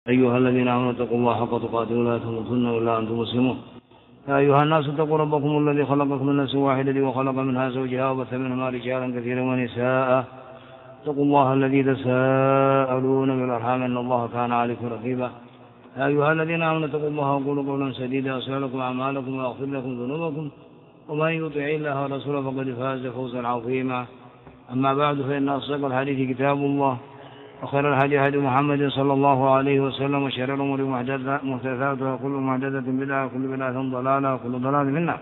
أيها الذين آمنوا اتقوا الله حق تقاته ولا تموتن إلا أنتم مسلمون. يا أيها الناس اتقوا ربكم الذي خلقكم من نفس واحدة وخلق منها زوجها وبث منهما رجالا كثيرا ونساء. اتقوا الله الذي تساءلون بالأرحام إن الله كان عليكم رقيبا. يا أيها الذين آمنوا اتقوا الله وقولوا قولا سديدا يصلح لكم أعمالكم ويغفر لكم ذنوبكم ومن يطع الله ورسوله فقد فاز فوزا عظيما. أما بعد فإن أصدق الحديث كتاب الله وخير الهدي هدي محمد صلى الله عليه وسلم وشر الأمور محدثاتها وكل محدثة بدعة وكل بدعة ضلالة وكل ضلالة في النار.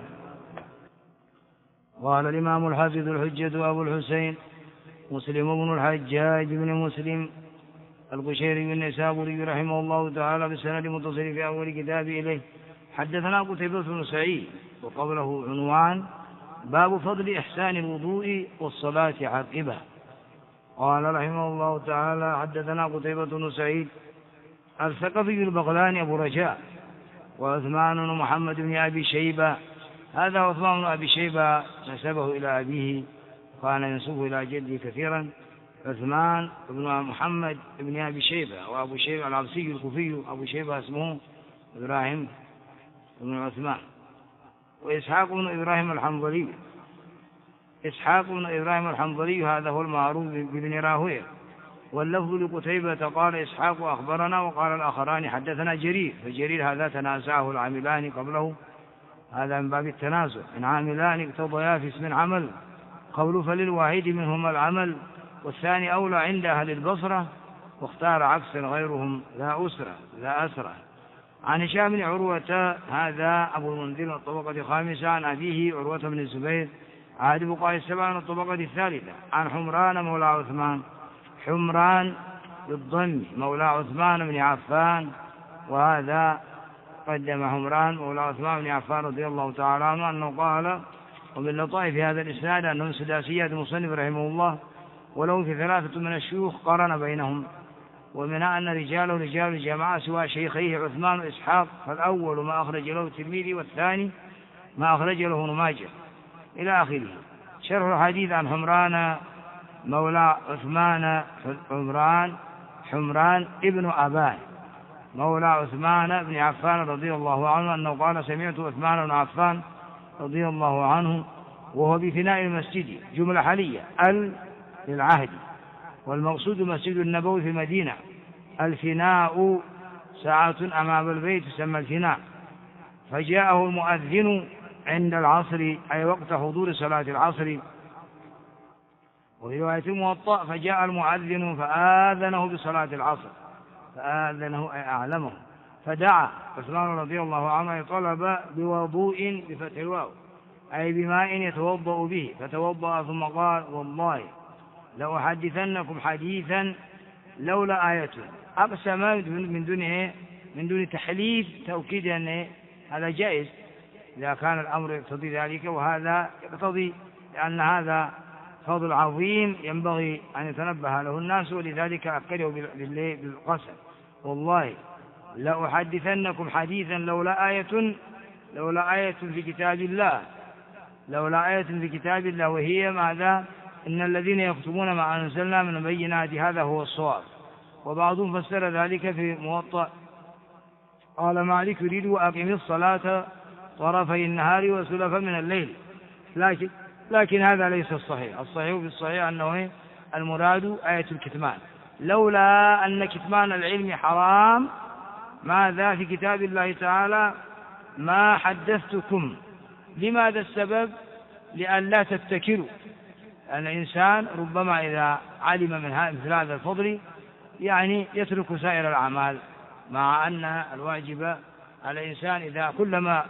قال الإمام الحافظ الحجة أبو الحسين مسلم بن الحجاج بن مسلم القشيري النسابوري رحمه الله تعالى بالسند المتصل في أول كتابه إليه: حدثنا قتيبة بن سعيد وقبله عنوان باب فضل إحسان الوضوء والصلاة عقبه. قال رحمه الله تعالى: حدثنا قتيبة بن سعيد الثقفي البغلاني أبو رجاء وعثمان بن محمد بن أبي شيبة. هذا عثمان بن أبي شيبة نسبه إلى أبيه كان ينسبه إلى جده كثيرا، عثمان بن محمد بن أبي شيبة، وأبو شيبة العبسي الكوفي، أبو شيبة اسمه إبراهيم بن عثمان. وإسحاق بن إبراهيم الحنظلي، إسحاق بن إبراهيم الحنظلي هذا هو المعروف بابن راهويه. واللفظ لقتيبة قال إسحاق أخبرنا، وقال الآخران حدثنا جرير، فجرير هذا تنازعه العاملان قبله، هذا من باب التنازع، إن عاملان اقتضيا في اسم عمل قول فللواحد منهما العمل والثاني أولى عند أهل البصرة، واختار عكسا غيرهم لا أسرة. عن هشام بن عروة هذا أبو المنذر الطبقة الخامسة، عن أبيه عروة بن الزبير عهد بقاء السبع الطبقة الثالثة، عن حمران مولى عثمان، حمران بالضم مولى عثمان بن عفان، وهذا قدم حمران مولى عثمان بن عفان رضي الله تعالى عنه أنه قال: ومن لطائف هذا الإسناد أنه سداسيات المصنف رحمه الله، ولو في ثلاثة من الشيوخ قارن بينهم، ومنها أن رجاله رجال الجماعة سوى شيخيه عثمان وإسحاق، فالأول ما أخرج له الترمذي والثاني ما أخرج له ابن ماجه إلى آخره. شرح الحديث عن حمران مولى عثمان، حمران ابن أبان مولى عثمان بن عفان رضي الله عنه أنه قال: سمعت عثمان بن عفان رضي الله عنه وهو بفناء المسجد، جملة حالية للعهد، والمقصود مسجد النبوي في المدينة. الفناء ساعة أمام البيت تسمى الفناء. فجاءه المؤذن عند العصر أي وقت حضور صلاة العصر. وفي رواية الموطأ فجاء المؤذن فآذنه بصلاة العصر، فآذنه أي أعلمه، فدعا عثمان رضي الله عنه طلب بوضوء بفتح الواو أي بماء يتوضأ به، فتوضأ ثم قال: والله لأحدثنكم حديثا لولا آية. أقسم من دون تحليف، توكيد أن هذا جائز إذا كان الأمر يقتضي ذلك، وهذا يقتضي لأن هذا فضل عظيم ينبغي أن يتنبه له الناس، ولذلك أكده بالقسم: والله لأحدثنكم حديثا لولا آية في كتاب الله، لولا آية في كتاب الله، وهي ماذا؟ إن الذين يكتمون ما أنزلنا من البينات، هذا هو الصواب. وبعضهم فسر ذلك في موطأ قال مالك: يريد أقم الصلاة طرفي النهار وسلفا من الليل، لكن هذا ليس الصحيح. الصحيح بالصحيح أنه المراد آية الكتمان، لولا أن كتمان العلم حرام ماذا في كتاب الله تعالى ما حدثتكم. لماذا السبب؟ لأن لا تتكلوا، أن الإنسان ربما إذا علم من مثل هذا الفضل يعني يترك سائر الأعمال، مع أن الواجب على الإنسان إذا كلما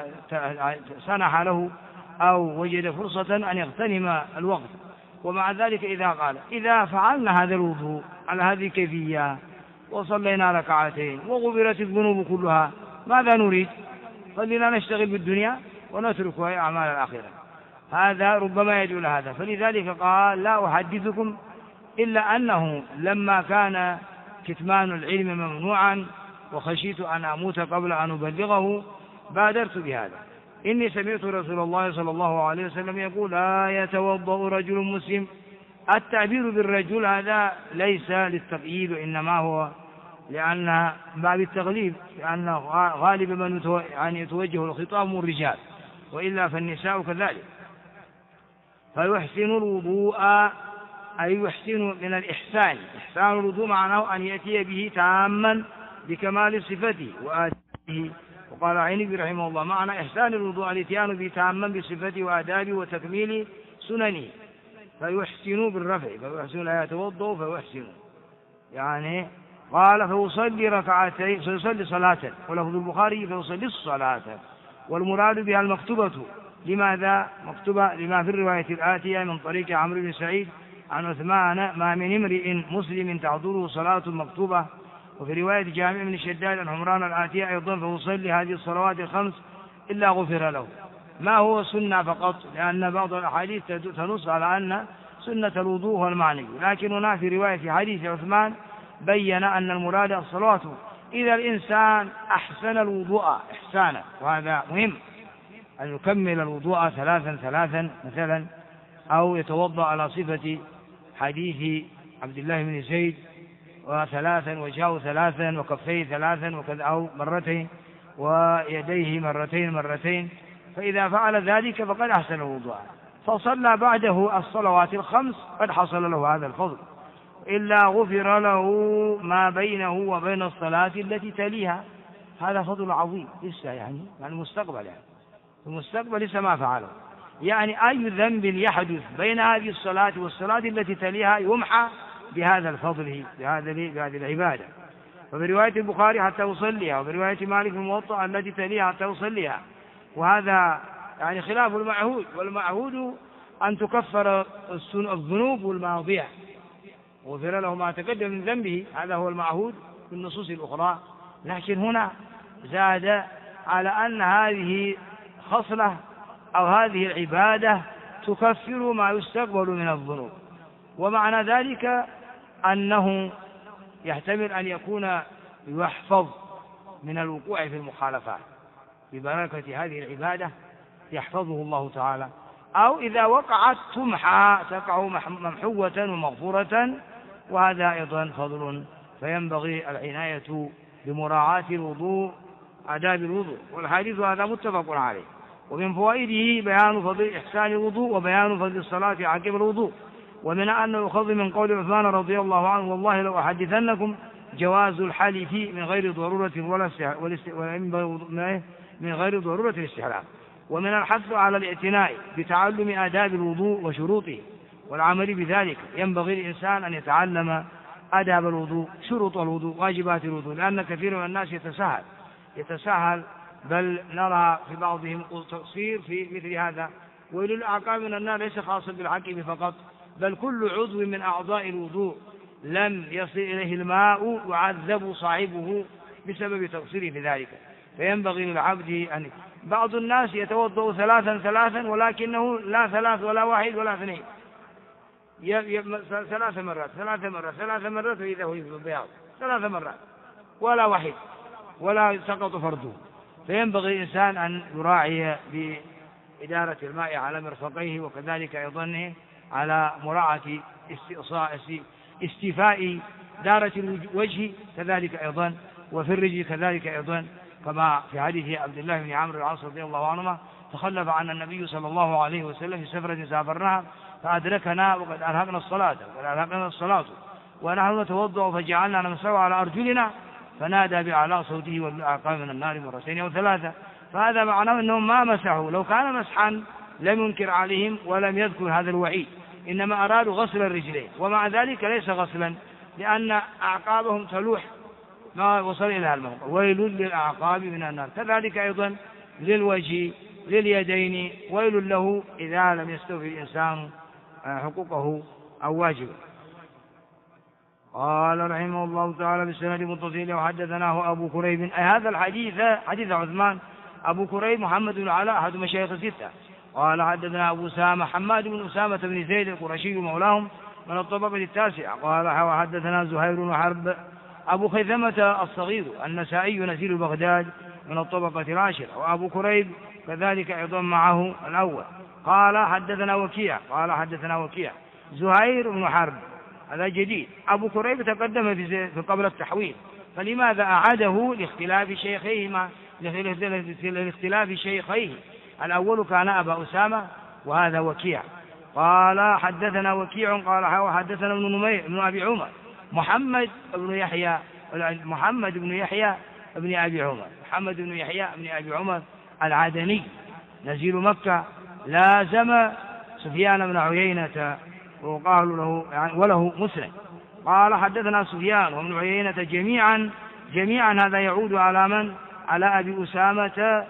سنح له أو وجد فرصة أن يغتنم الوقت. ومع ذلك إذا قال: إذا فعلنا هذا الوضوء على هذه الكيفية وصلينا ركعتين وغفرت الذنوب كلها، ماذا نريد؟ خلينا نشتغل بالدنيا ونترك أعمال الآخرة. هذا ربما يدعو لهذا، فلذلك قال: لا أحدثكم، إلا أنه لما كان كتمان العلم ممنوعا وخشيت أن أموت قبل أن أبلغه بادرت بهذا. إني سمعت رسول الله صلى الله عليه وسلم يقول: لا يتوضأ رجل مسلم. التعبير بالرجل هذا ليس للتقييد، إنما هو لأن باب التغليب، لأن غالب من يعني يتوجه الخطاب من الرجال، وإلا فالنساء كذلك. فيحسن الوضوء أي يحسن من الإحسان. إحسان الوضوء معناه أن يأتي به تاما بكمال صفته وآدابه. وقال عيني رحمه الله معنى إحسان الوضوء الاتيان به تاما بصفته وآدابه وتكميل سننه. فيحسن بالرفع، فيحسن لا يتوضأ فيحسن، يعني قال فيصلي ركعتين، فيصلي صلاة، ولفظ البخاري فيصلي الصلاة، والمراد بها المكتوبة. لماذا مكتوبة؟ لما في الرواية الآتية من طريق عمرو بن سعيد عن عثمان ما من امرئ مسلم تعذره صلاة مكتوبة. وفي رواية جامع بن شداد عن عمران الآتية أيضا فيصلي هذه الصلوات الخمس إلا غفر له. ما هو سنة فقط، لأن بعض الأحاديث تنص على أن سنة الوضوء هو المعني، لكن هنا في رواية حديث عثمان بين أن المراد الصلاة إذا الإنسان أحسن الوضوء إحسانا، وهذا مهم أن يكمل الوضوء ثلاثا مثلا، أو يتوضأ على صفة حديث عبد الله بن زيد وثلاثا، وجهه ثلاثا، وكفيه ثلاثا، وكذا، أو مرتين، ويديه مرتين. فإذا فعل ذلك فقد أحسن الوضوء، فصلى بعده الصلوات الخمس قد حصل له هذا الفضل، إلا غفر له ما بينه وبين الصلاة التي تليها. هذا فضل عظيم لسه، يعني المستقبل، يعني في المستقبل لسه ما فعله، يعني أي ذنب يحدث بين هذه الصلاة والصلاة التي تليها يمحى بهذا الفضل، بهذه العبادة. وفي رواية البخاري حتى يصليها، وفي رواية مالك الموطأ التي تليها حتى يصليها. وهذا يعني خلاف المعهود، والمعهود أن تكفر الذنوب الماضية وغفر له ما تقدم من ذنبه، هذا هو المعهود في النصوص الأخرى. لكن هنا زاد على أن هذه خصلة أو هذه العبادة تكفر ما يستقبل من الذنوب. ومعنى ذلك أنه يحتمل أن يكون يحفظ من الوقوع في المخالفات ببركة هذه العبادة، يحفظه الله تعالى، أو إذا وقعت تقع ممحوة ومغفورة، وهذا أيضا فضل. فينبغي العناية بمراعاة الوضوء، آداب الوضوء، والحديث هذا متفق عليه. ومن فوائده بيان فضل إحسان الوضوء، وبيان فضل الصلاة عقب الوضوء. ومن أنه يؤخذ من قول عثمان رضي الله عنه والله لو أحدثنكم جواز الحلف من غير ضرورة من غير ضرورة الاستحلال. ومن الحث على الاعتناء بتعلم آداب الوضوء وشروطه والعمل بذلك. ينبغي الإنسان أن يتعلم آداب الوضوء، شروط الوضوء، واجبات الوضوء، لأن كثير من الناس يتساهل، بل نرى في بعضهم تقصير في مثل هذا. وللأعقاب من النار ليس خاصا بالعقب فقط، بل كل عضو من أعضاء الوضوء لم يصل إليه الماء يعذب صاحبه بسبب تقصيره في ذلك. فينبغي للعبد أن بعض الناس يتوضأ ثلاثا ولكنه لا ثلاث ولا واحد ولا اثنين، ثلاث مرات وإذا هو البياض 3 مرات ولا واحد ولا سقط فرده. فينبغي الإنسان أن يراعي بإدارة الماء على مرفقيه، وكذلك أيضا على مراعاة استيفاء دارة الوجه كذلك أيضا، وفي الرجل كذلك أيضا، كما في حديث عبد الله بن عمرو العاص رضي الله عنهما تخلف عن النبي صلى الله عليه وسلم في سفرة سافرناها فأدركنا وقد أرهقنا الصلاة ونحن نتوضأ فجعلنا نمسح على أرجلنا فنادى بأعلى صوته والأعقاب من النار 2 أو 3. فهذا معناه أنهم ما مسحوا، لو كان مسحا لم ينكر عليهم ولم يذكر هذا الوعيد، إنما أرادوا غسل الرجلين، ومع ذلك ليس غسلا لأن أعقابهم تلوح ما وصل إلى الماء. ويل للأعقاب من النار. كذلك أيضا للوجه لليدين ويل له إذا لم يستوفي الإنسان حقوقه أو واجبه. قال رحمه الله تعالى بالسند متصل وحدثناه أبو كريب، أي هذا الحديث حديث عثمان. أبو كريب محمد بن علاء أحد مشايخ 6. قال حدثنا أبو أسامة حماد بن أسامة بن زيد القرشي مولاهم من الطبقة 9. قال وحدثنا زهير وحرب أبو خيثمة الصغير النسائي نزيل بغداد من الطبقة 10. وأبو كريب كذلك أيضا معه الأول. قال حدثنا وكيع زهير بن حرب هذا جديد. أبو كريب تقدم في قبل التحويل، فلماذا أعاده؟ لاختلاف شيخيه. الأول كان أبا أسامة وهذا وكيع. قال حدثنا وكيع قال حدثنا ابن نمير بن أبي عمر محمد بن يحيى بن أبي عمر العدني نزيل مكة، لازم سفيان بن عيينة وقال له وله مسند. قال حدثنا سفيان وابن عيينة جميعا هذا يعود على من؟ على أبي أسامة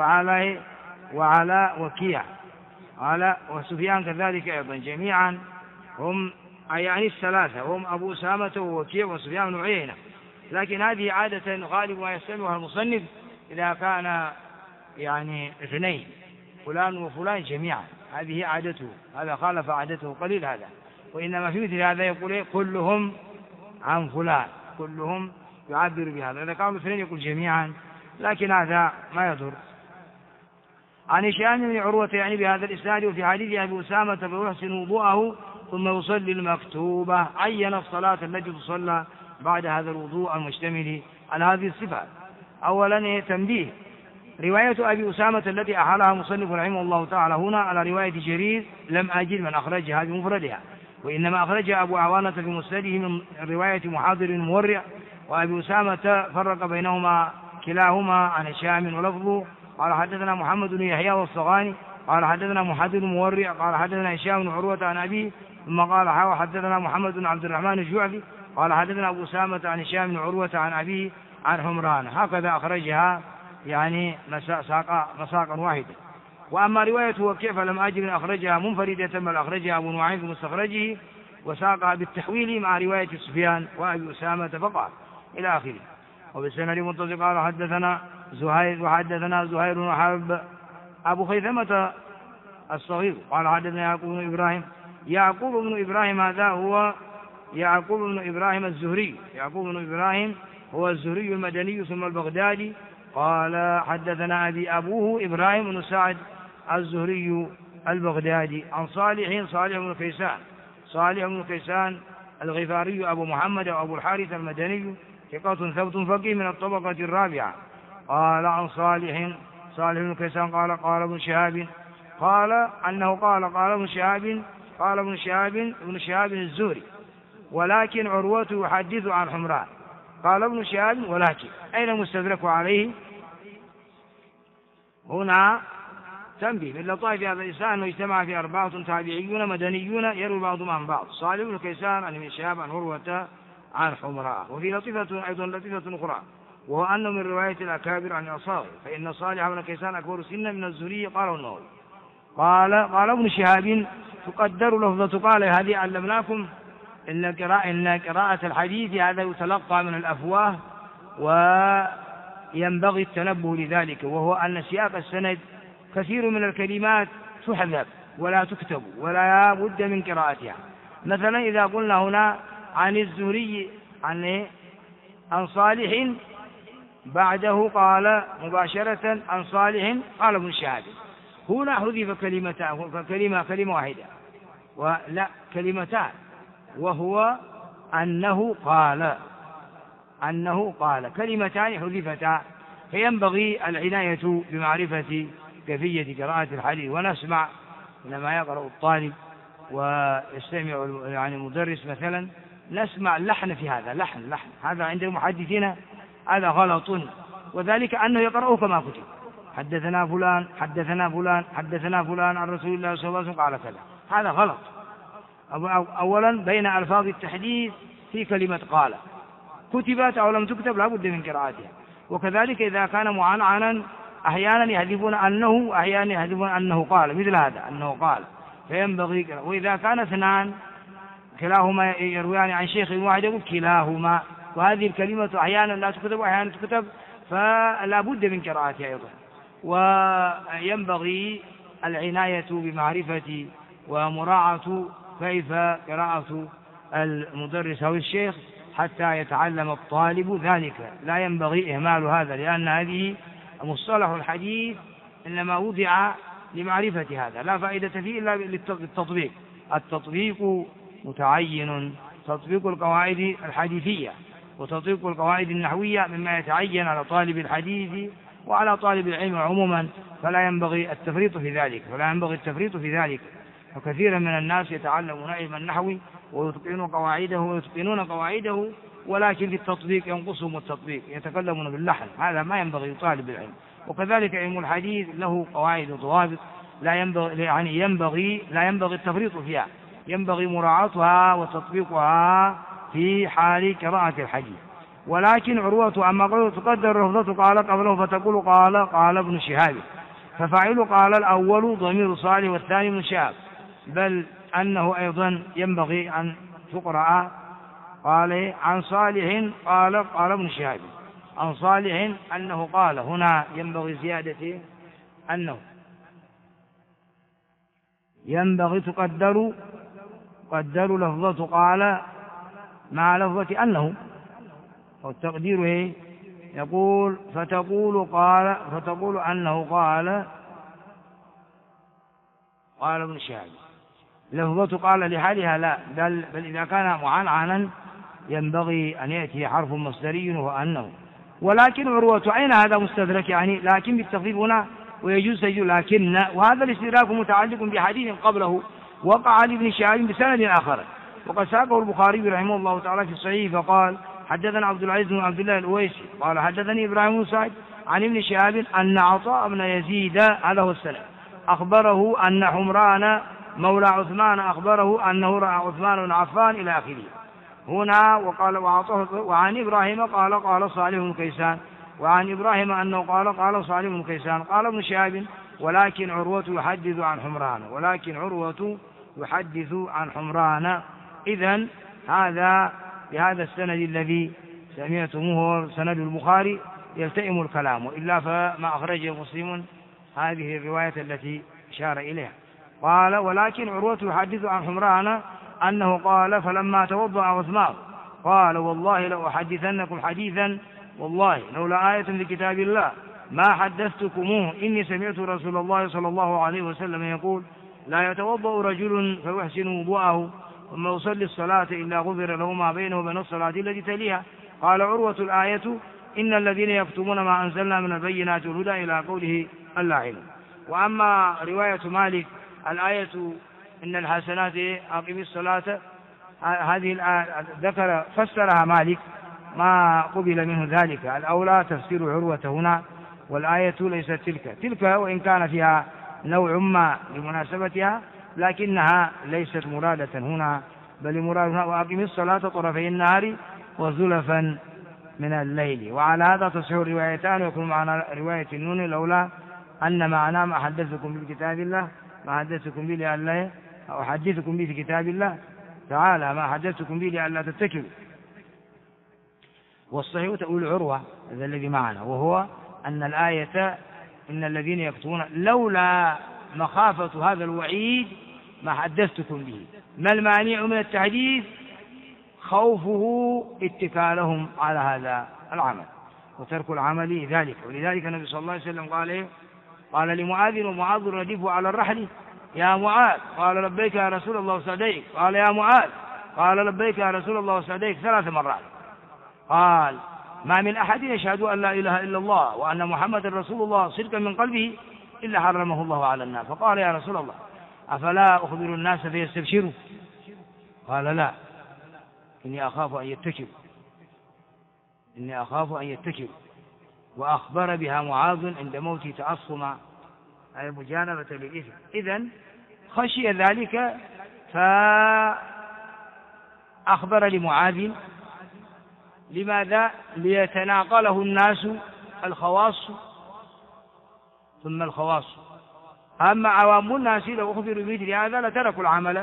وعلى وكيع وسفيان كذلك أيضا، جميعا هم يعني الثلاثة هم أبو أسامة ووكيع وسفيان بن عيينة. لكن هذه عادة غالب ما يستمعها المصنف إذا كان يعني اثنين فلان وفلان جميعا، هذه عادته، هذا خالف عادته قليل هذا. وإنما في مثل هذا يقول كلهم عن فلان، كلهم يعبر بهذا. إذا كانوا اثنين يقول جميعا، لكن هذا ما يضر. عن هشام بن عروة يعني بهذا الإسناد. وفي حديث أبي أسامة فيحسن وضوءه ثم يصلي المكتوبة، عين الصلاة التي تصلى بعد هذا الوضوء المشتمل على هذه الصفات. أولا تنبيه، رواية أبي أسامة التي أحالها مصنف رحمه الله تعالى هنا على رواية جرير لم أجد من أخرجها بمفردها، وإنما أخرجها أبو عوانة في مسنده من رواية محاضر المورع. وأبي أسامة فرق بينهما كلاهما عن هشام ولفظه قال حدثنا محمد بن يحيى والصغاني قال حدثنا محاضر المورع قال حدثنا هشام بن عروة عن أبيه، ثم قال حدثنا محمد بن عبد الرحمن الجعفي قال حدثنا أبو أسامة عن هشام بن عروة عن أبيه عن حمران. هكذا أخرجها يعني مساقا واحدا. وأما رواية وكيع فلم أجد من أخرجها منفردة، بل أخرجها أبو نعيم في مستخرجه وساقها بالتحويل مع رواية سفيان وأبي أسامة فقط إلى آخره. وبالسند متصل قال حدثنا زهير وحدثنا زهير وحرب أبو خيثمة الصغير قال حدثنا يعقوب بن إبراهيم هذا هو يعقوب بن إبراهيم الزهري، هو الزهري المدني ثم البغدادي. قال حدثنا أبي أبوه إبراهيم بن سعد الزهري البغدادي عن صالح بن كيسان الغفاري أبو محمد وأبو الحارث المدني ثقة ثبت فقيه من الطبقة الرابعة. قال عن صالح بن كيسان قال ابن شهاب قال ابن شهاب الزهري ولكن عروة يحدث عن حمران. قال ابن شهاب ولكن أين مستدرك عليه؟ هنا تنبيه من لطائف هذا الإسناد أنه اجتمع في 4 تابعيون مدنيون يروي بعضهم عن بعض، صالح بن كيسان عن ابن شهاب عن عروة عن حمران. وفي لطيفة أخرى وهو أنه من رواية الأكابر عن الأصاغر، فإن صالح بن كيسان أكبر سنا من الزهري قاله النووي. قال ابن شهاب تقدر لفظة قال هذه علمناكم إن قراءة الحديث هذا يتلقى من الأفواه وينبغي التنبه لذلك، وهو أن سياق السند كثير من الكلمات تحذف ولا تكتب ولا بد من قراءتها. مثلا إذا قلنا هنا عن الزهري عن صالح بعده قال مباشرة عن صالح قال ابن شهاب، هنا حذف كلمة واحدة ولا كلمتان، وهو أنه قال كلمتان حذفتا. فينبغي العناية بمعرفة كيفية قراءة الحديث. ونسمع لما يقرأ الطالب ويستمع يعني المدرس مثلا نسمع اللحن في هذا، لحن هذا عند المحدثين هذا غلط، وذلك أنه يقرأه كما كتب، حدثنا فلان عن رسول الله صلى الله عليه وسلم قال كذا، هذا غلط. أولا بين ألفاظ التحديث في كلمة قال كتبت أو لم تكتب لا بد من قراءتها. وكذلك إذا كان معنعنا أحيانا يحذفون أنه، أحيانا يحذفون أنه قال، مثل هذا أنه قال، فينبغي. وإذا كان اثنان كلاهما يرويان عن شيخ واحد يقول كلاهما، وهذه الكلمة أحيانا لا تكتب وأحيانا تكتب، فلا بد من قراءتها أيضا. وينبغي العناية بمعرفة ومراعاة كيف قراءة المدرس أو الشيخ حتى يتعلم الطالب ذلك، لا ينبغي إهمال هذا، لأن هذه مصطلح الحديث إنما وضع لمعرفة هذا، لا فائدة فيه إلا للتطبيق. التطبيق متعين، تطبيق القواعد الحديثية، وتطبيق القواعد النحوية مما يتعين على طالب الحديث وعلى طالب العلم عموما، فلا ينبغي التفريط في ذلك. وكثيرا من الناس يتعلمون علم النحو ويتقنون قواعده، ولكن في التطبيق ينقصهم التطبيق، يتكلمون باللحن، هذا ما ينبغي لطالب العلم. وكذلك علم الحديث له قواعد وضوابط لا ينبغي التفريط فيها، ينبغي مراعاتها وتطبيقها في حال قراءة الحديث. ولكن عروة أما قوله تقدر لفظة قال قبله فتقول قال ابن شهاب، ففاعل قال الأول ضمير صالح والثاني ابن شهاب، بل أنه أيضا ينبغي أن تقرأ قال عن صالح قال ابن شهاب، عن صالح أنه قال، هنا ينبغي زيادة أنه، ينبغي تقدر لفظة قال مع لفظة أنه، والتقدير يقول فتقول أنه قال ابن شهاب. لفظة قال لحالها لا، بل إذا كان معنعنا ينبغي أن يأتي حرف مصدري وهو أنه. ولكن عروة أين هذا مستدرك، يعني لكن بالتخفيف هنا ويجوز لكن، وهذا الاستدراك متعلق بحديث قبله وقع لابن شهاب بسند آخر، وقد ساقه البخاري رحمه الله تعالى في الصحيح فقال حدثنا عبد العزيز بن عبد الله الأويسي قال حدثني إبراهيم بن سعد عن ابن شهاب أن عطاء بن يزيد هذا هو السند أخبره أن حمران مولى عثمان أخبره أنه رأى عثمان بن عفان إلى آخره. هنا وقال وعن إبراهيم قال صالح بن كيسان، وعن إبراهيم أنه قال صالح بن كيسان قال ابن شهاب ولكن عروة يحدث عن حمران. إذن هذا بهذا السند الذي سمعتموه سند البخاري يلتئم الكلام، وإلا فما أخرجه مسلم هذه الرواية التي أشار إليها. قال ولكن عروة يحدث عن حمران أنه قال فلما توضأ عثمان قال والله لو أحدثنكم حديثا والله لولا آية في كتاب الله ما حدثتكموه، إني سمعت رسول الله صلى الله عليه وسلم يقول لا يتوضأ رجل فيحسن وضوءه ثم يصلي الصلاة إلا غفر له ما بينه وبين الصلاة التي تليها. قال عروة الآية إن الذين يكتمون ما أنزلنا من البينات والهدى إلى قوله اللاعنون. وأما رواية مالك الآية إن الحسنات أقم الصلاة، هذه الآية فسرها مالك ما قبل منه ذلك، الأولى تفسير عروة هنا، والآية ليست تلك وإن كان فيها نوع ما لمناسبتها لكنها ليست مرادة هنا، بل مرادها وأقم الصلاة طرفي النهار وزلفا من الليل. وعلى هذا تصح الروايتان ويكون معنا رواية النون لولا أن معنا ما حدثكم بكتاب الله ما حدثكم به لألا أو حدثكم به في كتاب الله تعالى ما حدثكم به لألا تتكلوا. والصحيح تقول عروة هذا الذي معنا، وهو أن الآية إن الذين يكتمون لولا مخافة هذا الوعيد ما حدثتكم به. ما المانع من التحديث؟ خوفه اتكالهم على هذا العمل وترك العمل ذلك. ولذلك النبي صلى الله عليه وسلم قال لمعاذ ومعاذ رديف على الرحل يا معاذ قال لبيك يا رسول الله وسعديك، قال يا معاذ قال لبيك يا رسول الله وسعديك 3 مرات. قال ما من أحد يشهد أن لا إله إلا الله وأن محمد رسول الله صدقا من قلبه إلا حرمه الله على النار. فقال يا رسول الله أفلا أخبر الناس فيستبشروا؟ قال لا إني أخاف أن يتكلوا. وأخبر بها معاذ عند موته تعصما أي مجانبة للإثم. إذن خشي ذلك فأخبر لمعاذ. لماذا؟ ليتناقله الناس الخواص ثم الخواص. أما عوام الناس لو أخبروا بمثل هذا لتركوا العمل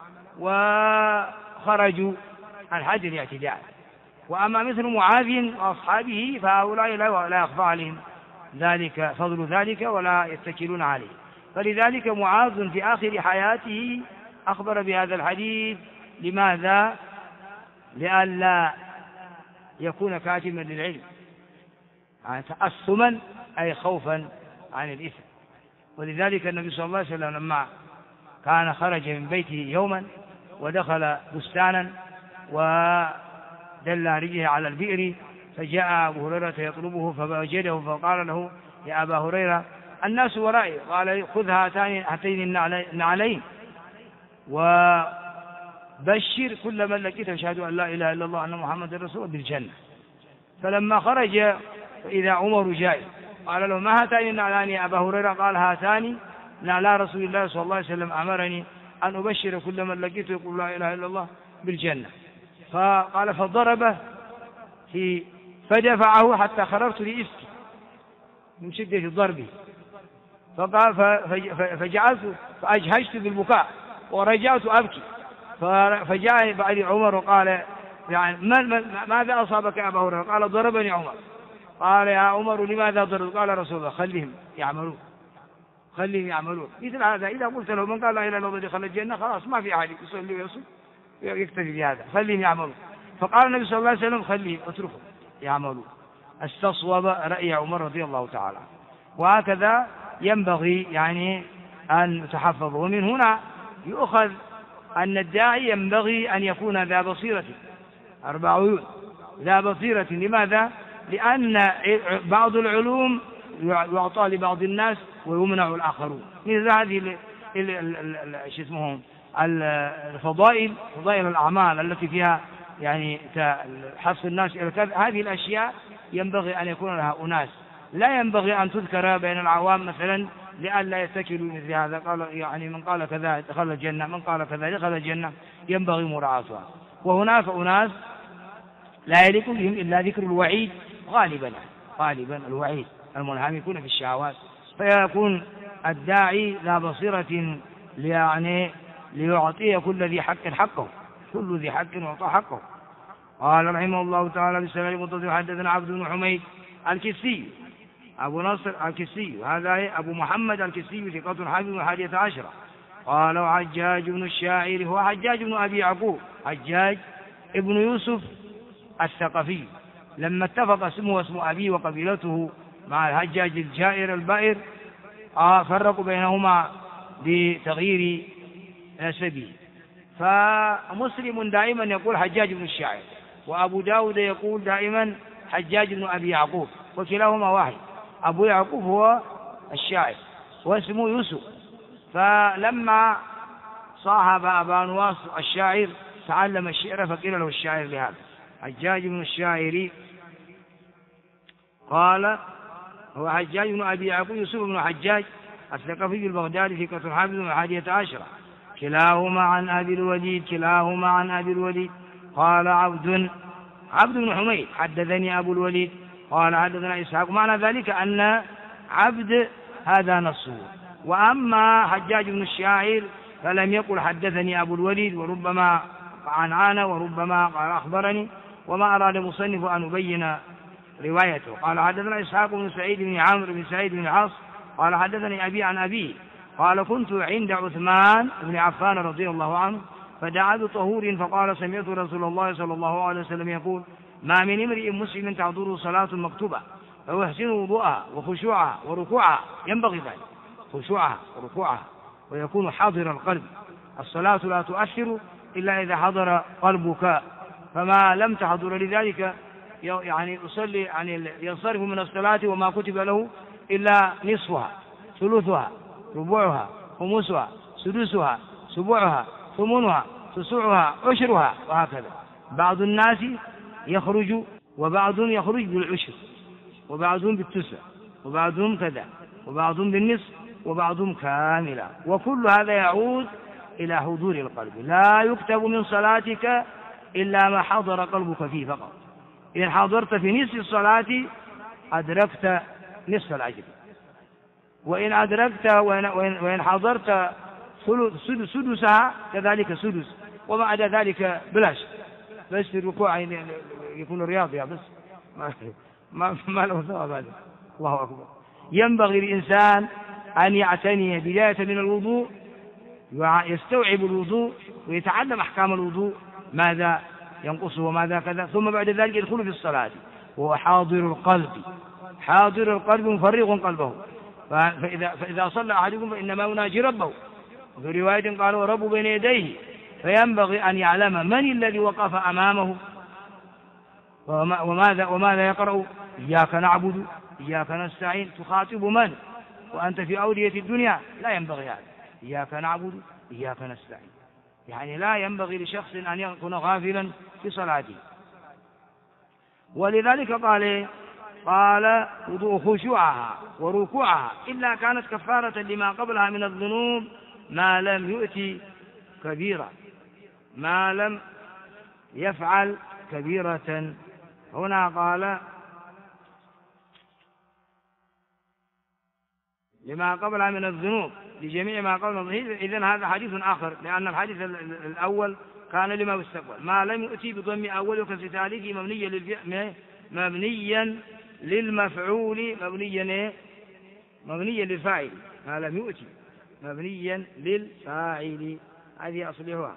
وخرجوا عن حد الاعتداء. وأما مثل معاذ وأصحابه فهؤلاء لا يخفى عليهم ذلك فضل ذلك ولا يتكلون عليه. فلذلك معاذ في آخر حياته أخبر بهذا الحديث. لماذا؟ لئلا يكون كاتما للعلم تأثما أي خوفا عن الإثم. ولذلك النبي صلى الله عليه وسلم لما كان خرج من بيته يوما ودخل بستانا دل رجله على البئر، فجاء أبو هريرة يطلبه فوجده فقال له: يا أبا هريرة الناس ورائي. قال: خذ هاتين النعلين وبشر كل من لقيت يشهد أن لا إله إلا الله أن محمد رسول بالجنة. فلما خرج فإذا عمر جاء قال له: ما هاتان النعلان يا أبا هريرة؟ قال: هاتان نعلا رسول الله صلى الله عليه وسلم أمرني أن أبشر كل من لقيته يقول لا إله إلا الله بالجنة. فقال: فضربه فدفعه حتى خررت لإفكي من شدة ضربه. فقال فجعلت فأجهشت بالبكاء ورجعت أبكي. فجاء بعد عمر وقال: يعني ماذا أصابك يا أبا هريرة؟ قال: ضربني عمر. قال: يا عمر لماذا ضرب؟ قال رسول الله: خليهم يعملون، خليهم يعملون. مثل هذا إذا قلت له من قال لا إله إلا الله دخل الجنة خلاص ما في أحد يصلي ويصوم يكتفي بهذا، خليهم يعملون. فقال النبي صلى الله عليه وسلم: خليهم اتركهم يعملون. استصوب رأي عمر رضي الله تعالى. وهكذا ينبغي يعني أن تحفظ. ومن هنا يؤخذ أن الداعي ينبغي أن يكون ذا بصيرة 4 عيون، ذا بصيرة. لماذا؟ لأن بعض العلوم يعطى لبعض الناس ويمنع الآخرون. مثل هذه الفضائل، فضائل الأعمال التي فيها يعني حث الناس إلى كذا، هذه الأشياء ينبغي أن يكون لها أناس، لا ينبغي أن تذكر بين العوام مثلا لئلا يتكلوا مثل هذا. قال يعني من قال كذا دخل الجنة، من قال كذا دخل الجنة، ينبغي مراعاتها. وهناك أناس لا يليق بهم إلا ذكر الوعيد غالبا الوعيد المنهمكون في الشهوات. فيكون الداعي لا بصيرة يعني ليعطي كل ذي حق حقه، كل ذي حق يعطى حقه. قال رحمه الله تعالى: بسند متصل حدثنا عبد بن حميد الكسي أبو نصر الكسي، هذا أبو محمد الكسي ثقة حافظ من 11. قال: حجاج بن الشاعر هو حجاج بن أبي يعقوب، حجاج ابن يوسف الثقفي. لما اتفق اسمه واسم أبيه وقبيلته مع الحجاج الجائر البائر فرقوا بينهما بتغيير نسبه. فمسلم دائما يقول حجاج بن الشاعر، وأبو داود يقول دائما حجاج بن أبي يعقوب، وكلاهما واحد. أبو يعقوب هو الشاعر واسمه يوسف. فلما صاحب أبا نواس الشاعر تعلم الشعر فقيل له الشاعر لهذا. حجاج بن الشاعر قال: هو حجاج بن أبي يعقوب يوسف بن حجاج الثقفي البغدادي ثقة حافظ من 11. كلاهما عن أبي الوليد. قال عبد بن حميد: حدثني أبو الوليد قال حدثنا إسحاق. معنى ذلك أن عبد هذا نصه. وأما حجاج بن الشاعر فلم يقل حدثني أبو الوليد، وربما عنعان وربما قال أخبرني، وما أراد المصنف أن يبين روايته. قال: حدثنا إسحاق بن سعيد بن عمرو بن سعيد بن العاص قال: حدثني أبي عن أبيه قال: كنت عند عثمان بن عفان رضي الله عنه فدعا بطهور فقال: سمعت رسول الله صلى الله عليه وسلم يقول: ما من امرئ مسلم تعذره صلاة مكتوبة فيحسن وضوءها وخشوعها وركوعها، ينبغي ذلك، خشوعها وركوعها، ويكون حاضر القلب. الصلاة لا تؤثر إلا إذا حضر قلبك، فما لم تحضر لذلك يعني يصلي يعني ينصرف من الصلاة وما كتب له إلا نصفها، ثلثها، ربعها، خمسها، سدسها، سبعها، ثمنها، تسعها، عشرها، وهكذا. بعض الناس يخرج وبعضهم يخرج بالعشر، وبعضهم بالتسع، وبعضهم كذا، وبعضهم بالنصف، وبعضهم كاملا. وكل هذا يعود إلى حضور القلب. لا يكتب من صلاتك إلا ما حضر قلبك فيه فقط. إن حضرت في نصف الصلاة أدركت نصف الأجر، وإن أدركت وإن حضرت سدسها كذلك سدس، وما عدا ذلك بلاش. بس في الركوع يكون رياضي بس ما له ثواب هذا. الله أكبر. ينبغي الإنسان أن يعتني بداية من الوضوء، يستوعب الوضوء ويتعلم أحكام الوضوء، ماذا ينقصه وماذا كذا، ثم بعد ذلك يدخل في الصلاة وهو حاضر القلب، حاضر القلب مفرغ قلبه. فإذا صلى أحدكم فإنما يناجي ربه. في رواية قالوا: رب بين يديه. فينبغي أن يعلم من الذي وقف أمامه، وماذا يقرأ؟ إياك نعبد إياك نستعين. تخاطب من وأنت في أودية الدنيا؟ لا ينبغي هذا. إياك نعبد إياك نستعين، يعني لا ينبغي لشخص أن يكون غافلا في صلاته. ولذلك قال وضوء خشوعها وركوعها إلا كانت كفارة لما قبلها من الذنوب ما لم يؤتي كبيرة، ما لم يفعل كبيرة. هنا قال لما قبلها من الذنوب لجميع ما قبل. إذن هذا حديث آخر، لأن الحديث الأول كان لما يستقبل ما لم يؤتي بضم أول وكسر ثالثه مبنيا للمفعول مبنيا للفاعل. ما لم يؤتي مبنيا للفاعل، هذه أصلها.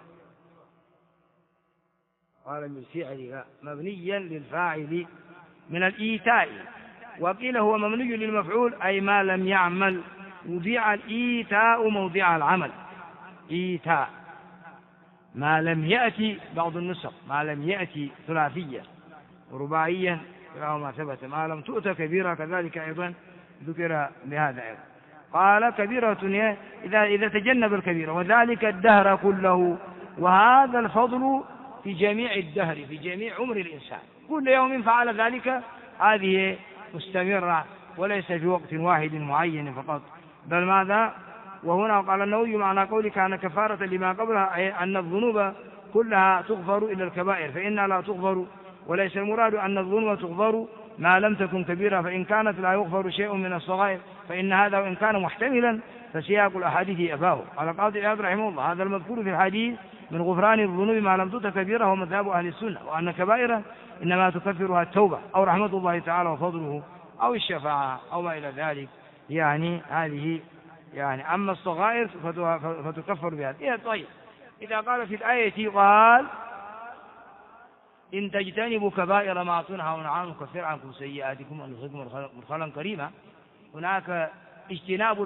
قال بالفعل مبنيا للفاعل من الإيتاء. وقيل هو مبني للمفعول أي ما لم يعمل، وضع الإيتاء موضع العمل. إيتاء ما لم يأتي، بعض النسخ ما لم يأتي ثلاثية ورباعيا ما ثبت ما لم تؤت كبيرة، كذلك أيضا ذكر بهذا أيضا. قال كبيرة إذا تجنب الكبيرة، وذلك الدهر كله. وهذا الفضل في جميع الدهر، في جميع عمر الإنسان، كل يوم فعل ذلك، هذه مستمرة وليس في وقت واحد معين فقط. بل ماذا؟ وهنا قال النووي معنى قولي كان كفارة لما قبلها أي أن الذنوب كلها تغفر إلا الكبائر فإنها لا تغفر، وليس المراد أن الذنوب تغفر ما لم تكن كبيرة، فإن كانت لا يغفر شيء من الصغائر فإن هذا وإن كان محتملا فسياق الأحاديث أباه. قال القاضي عياض رحمه الله هذا المذكور في الحديث من غفران الذنوب ما لم تؤت كبيرة هو مذهب أهل السنة، وأن كبائر إنما تكفرها التوبة أو رحمة الله تعالى وفضله أو الشفاعة أو ما إلى ذلك، يعني هذه يعني. أما الصغائر فتكفر بها. طيب إذا قال في الآية قال إن تجتنبوا كبائر ما تنهون عنه نكفر عنكم سيئاتكم وندخلكم مدخلا كريما. هناك اجتناب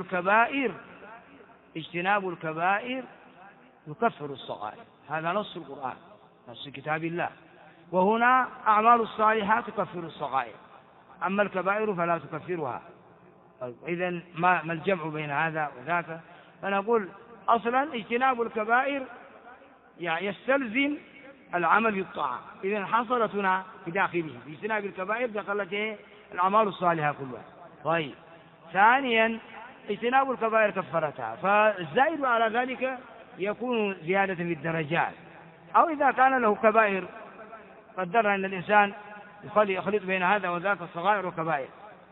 الكبائر يكفر الصغائر، هذا نص القرآن نص كتاب الله. وهنا أعمال الصالحات تكفر الصغائر، أما الكبائر فلا تكفرها. إذن ما الجمع بين هذا وذاك؟ فنقول أصلا اجتناب الكبائر يعني يستلزم العمل بالطاعة، إذن حصلت هنا في داخله في اجتناب الكبائر دخلت الأعمال الصالحة كلها. طيب ثانيا اجتناب الكبائر كفرتها، فالزائد على ذلك يكون زيادة في الدرجات. أو إذا كان له كبائر قدرنا أن الإنسان يخلط بين هذا وذاك الصغائر والكبائر،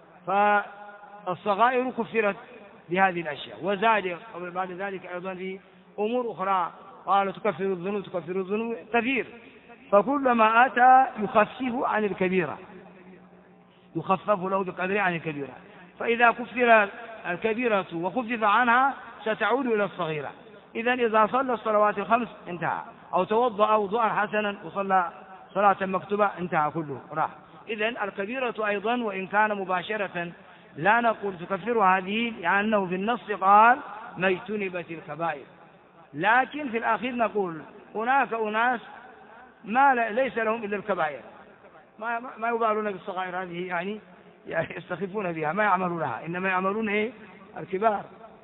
فالصغائر كفرت بهذه الأشياء، وزاد بعد ذلك أيضا في أمور أخرى قالوا تكفر الذنوب كثير، فكلما أتى يخفف عن الكبيرة يخفف له بقدر عن الكبيرة، فإذا كفر الكبيرة وخفف عنها ستعود إلى الصغيرة. إذن إذا صلى الصلوات الخمس انتهى، أو توضأ وضوءا حسنا وصلى صلاة مكتوبة انتهى كله راح. إذن الكبيرة أيضا وإن كان مباشرة لا نقول تكفر هذه، لأنه في النص قال ما اجتنبت الكبائر، لكن في الأخير نقول هناك أناس ليس لهم إلا الكبائر، ما يبالون بالصغائر هذه، يعني يستخفون بها ما يعملونها، إنما يعملون الكبار.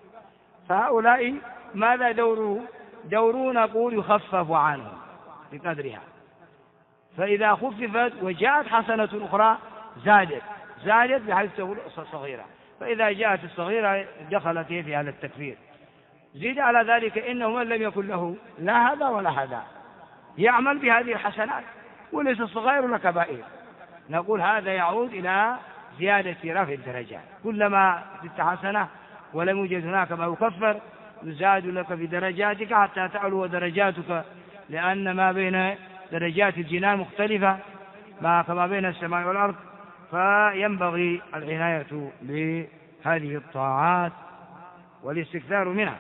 فهؤلاء ماذا دوره نقول يخفف عنه بقدرها، فإذا خففت وجاءت حسنة أخرى زادت بحيث تقول صغيرة، فإذا جاءت الصغيرة دخلت في هذا التكفير. زيد على ذلك إنه من لم يكن له لا هذا ولا هذا يعمل بهذه الحسنات وليس الصغير ولا كبائر، نقول هذا يعود إلى زيادة رفع الدرجات، كلما زدت حسنة ولم يوجد هناك ما يكفر يزاد لك في درجاتك حتى تعلو درجاتك، لأن ما بين درجات الجنان مختلفة كما بين السماء والأرض، فينبغي العناية بهذه الطاعات والاستكثار منها.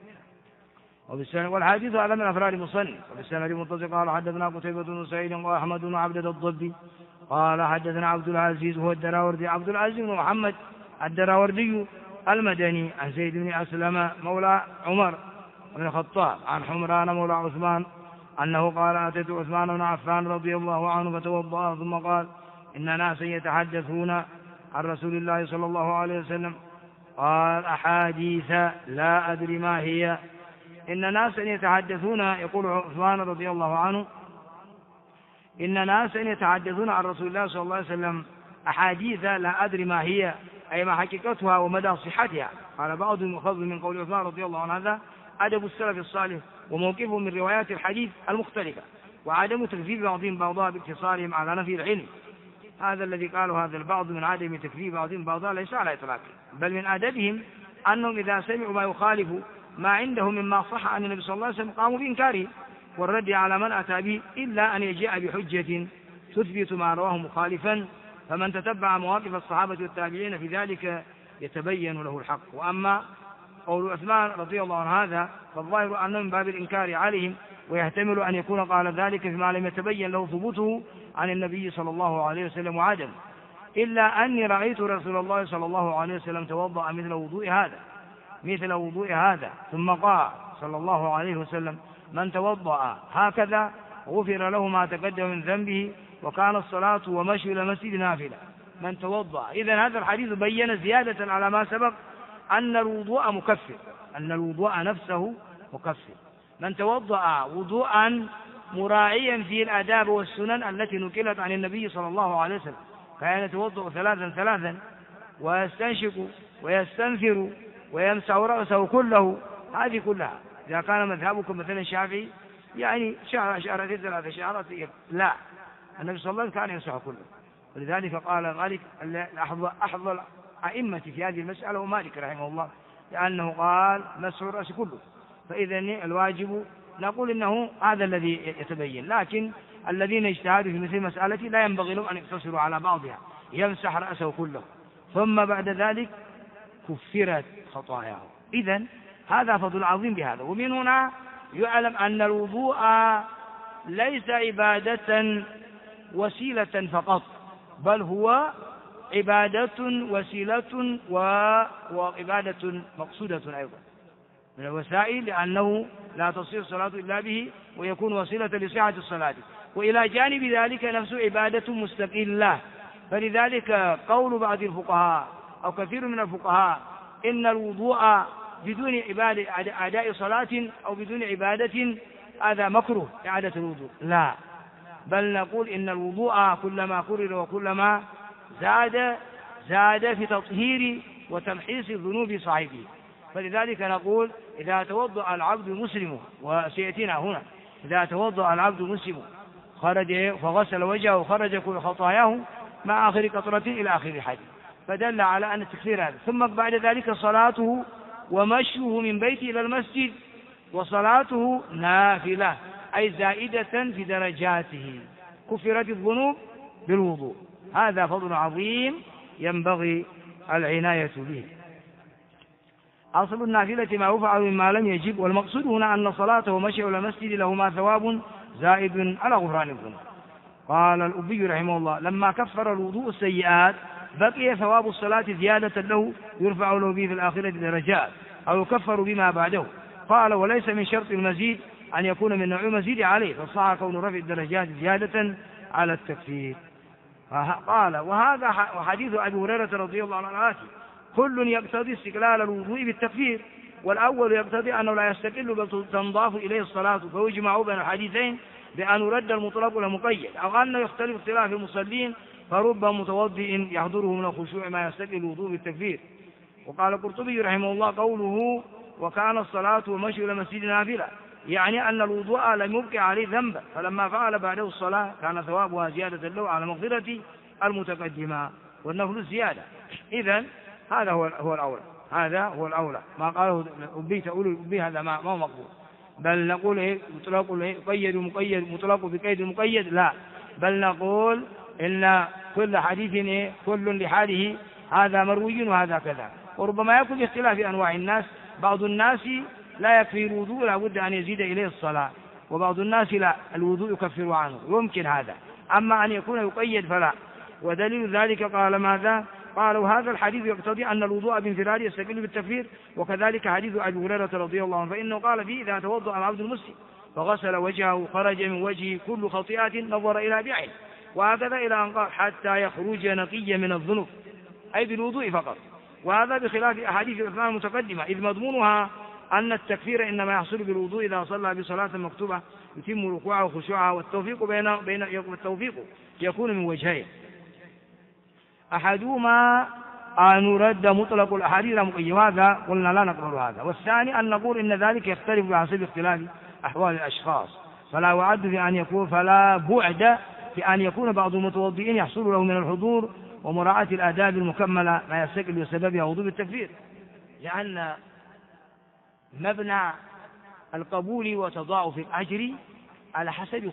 والحديث هذا من أفراد المصنف. وبالسند المتصل قال حدثنا قتيبة بن سعيد وأحمد بن عبدة الضبي قال حدثنا عبد العزيز هو الدراوردي، عبد العزيز بن محمد الدراوردي المدني، عن زيد بن أسلم مولى عمر بن الخطاب، عن حمران مولى عثمان أنه قال أتيت عثمان بن عفان رضي الله عنه فتوضأ ثم قال إن ناسا يتحدثون عن رسول الله صلى الله عليه وسلم، قال أحاديث لا أدري ما هي. إن ناسا يتحدثون، يقول عثمان رضي الله عنه إن ناسا يتحدثون عن رسول الله صلى الله عليه وسلم أحاديث لا أدري ما هي، أي ما حقيقتها ومدى صحتها. قال بعضهم يؤخذ من قول عثمان رضي الله عنه هذا أدب السلف الصالح وموقفه من روايات الحديث المختلفة، وعدم تكذيب بعضهم بعضها باقتصارهم على نفي العلم. هذا الذي قاله هذا البعض من عدم تكذيب بعضهم بعضها ليس على إطلاقه، بل من أدبهم أنهم إذا سمعوا ما يخالف ما عندهم مما صح عن النبي صلى الله عليه وسلم قاموا بإنكاره والرد على من أتى به، إلا أن يجيء بحجة تثبت ما رواه مخالفا. فمن تتبع مواقف الصحابة والتابعين في ذلك يتبين له الحق. وأما قول عثمان رضي الله عنه هذا فالظاهر أنه من باب الإنكار عليهم، ويحتمل أن يكون قال ذلك فيما لم يتبين له ثبوته عن النبي صلى الله عليه وسلم وعدم. إلا أني رأيت رسول الله صلى الله عليه وسلم توضأ مثل وضوء هذا ثم قال صلى الله عليه وسلم من توضأ هكذا غفر له ما تقدم من ذنبه وكان الصلاة ومشي إلى المسجد نافلة. من توضأ، إذن هذا الحديث بين زيادة على ما سبق أن الوضوء مكفر، أن الوضوء نفسه مكفر. من توضأ وضوءا مراعيا فيه الآداب والسنن التي نقلت عن النبي صلى الله عليه وسلم، كان يتوضأ ثلاثا ويستنشق ويستنثر ويمسح رأسه كله، هذه كلها. إذا كان مذهبكم مثلا الشافعي يعني شهرتين 3 شهرات، لا، النبي صلى الله عليه وسلم كان يمسح كله. ولذلك قال مالك أحظى أئمة في هذه المسألة ومالك رحمه الله، لأنه قال مسح الرأس كله. فإذا الواجب نقول إنه هذا الذي يتبين، لكن الذين اجتهدوا في مثل مسألة لا ينبغي لهم أن يقتصروا على بعضها، يمسح رأسه كله ثم بعد ذلك كفرت خطاياه. إذن هذا فضل عظيم بهذا. ومن هنا يعلم أن الوضوء ليس عبادة وسيلة فقط، بل هو عبادة وسيلة وعبادة مقصودة أيضا من الوسائل، لأنه لا تصير الصلاة إلا به ويكون وسيلة لصحة الصلاة. وإلى جانب ذلك نفسه عبادة مستقلة. فلذلك قول بعض الفقهاء أو كثير من الفقهاء إن الوضوء بدون أداء صلاة أو بدون عبادة هذا مكروه إعادة الوضوء، لا، بل نقول إن الوضوء كلما قرر وكلما زاد في تطهير وتمحيص الذنوب صاحبه. فلذلك نقول إذا توضأ العبد مسلم، وسيأتينا هنا، إذا توضأ العبد مسلم خرج فغسل وجهه وخرج كل خطاياه مع آخر قطرة إلى آخر الحديث، فدل على أن التكفير هذا. ثم بعد ذلك صلاته ومشيه من بيته إلى المسجد وصلاته نافلة، أي زائدة في درجاته، كفرت الذنوب بالوضوء. هذا فضل عظيم ينبغي العناية به. أصل النافلة ما يفعل مما لم يجب، والمقصود هنا أن صلاته ومشيه إلى المسجد لهما ثواب زائد على غفران الذنوب. قال الأبي رحمه الله لما كفر الوضوء السيئات بقي ثواب الصلاة زيادة له يرفع له به في الآخرة درجات أو يكفر بما بعده. قال وليس من شرط المزيد أن يكون من نوع مزيد عليه، فصح كون رفع الدرجات زيادة على التكفير. قال وهذا حديث أبي هريرة رضي الله عنه كل يقتضي استقلال الوضوء بالتكفير، والأول يقتضي أنه لا يستقل بل تنضاف إليه الصلاة، فيجمع بين الحديثين بأن يرد المطلق والمقيد، أو أنه يختلف اختلاف المصلين فرب متوضئ يحضره من الخشوع ما يستقل الوضوء بالتكفير. وقال القرطبي رحمه الله قوله وكان الصلاة ومشي إلى المسجد نافلة، يعني أن الوضوء لم يبقى عليه ذنبا، فلما فعل بعده الصلاة كان ثوابها زيادة له على مغفرة المتقدمة والنفل الزيادة. إذن هذا هو الأولى، هذا هو الأولى. ما قاله أبي تقول أبي هذا ما هو مقبول، بل نقول مطلق قيد مقيد، مطلق بقيد مقيد، لا، بل نقول إن كل حديث كل لحاله، هذا مروي وهذا كذا. وربما يكون باختلاف أنواع الناس، بعض الناس لا يكفي الوضوء لابد أن يزيد إليه الصلاة، وبعض الناس لا، الوضوء يكفر عنه، يمكن هذا. أما أن يكون يقيد فلا. ودليل ذلك قال ماذا؟ قالوا هذا الحديث يقتضي أن الوضوء بانفراده يستقل بالتكفير، وكذلك حديث أبي هريرة رضي الله عنه، فإنه قال فيه إذا توضأ العبد المسلم فغسل وجهه خرج من وجهه كل خطيئة نظر إلى بعين، وهكذا إلى أن قال حتى يخرج نقيا من الذنوب، أي بالوضوء فقط. وهذا بخلاف أحاديث عثمان المتقدمة، إذ مضمونها أن التكفير إنما يحصل بالوضوء إذا صلى بصلاة مكتوبة يتم ركوعه وخشوعه، والتوفيق يكون من وجهين: أحدهما أن يرد مطلق الأحاديث المقيدة، وهذا قلنا لا نقبل هذا. والثاني أن نقول إن ذلك يختلف بحسب اختلاف أحوال الأشخاص، فلا بعد في أن يكون بعض المتوضئين يحصل له من الحضور ومراعاة الآداب المكملة ما يستقل بسببها وضوء التكفير، لأن مبنى القبول وتضاعف الأجر على حسب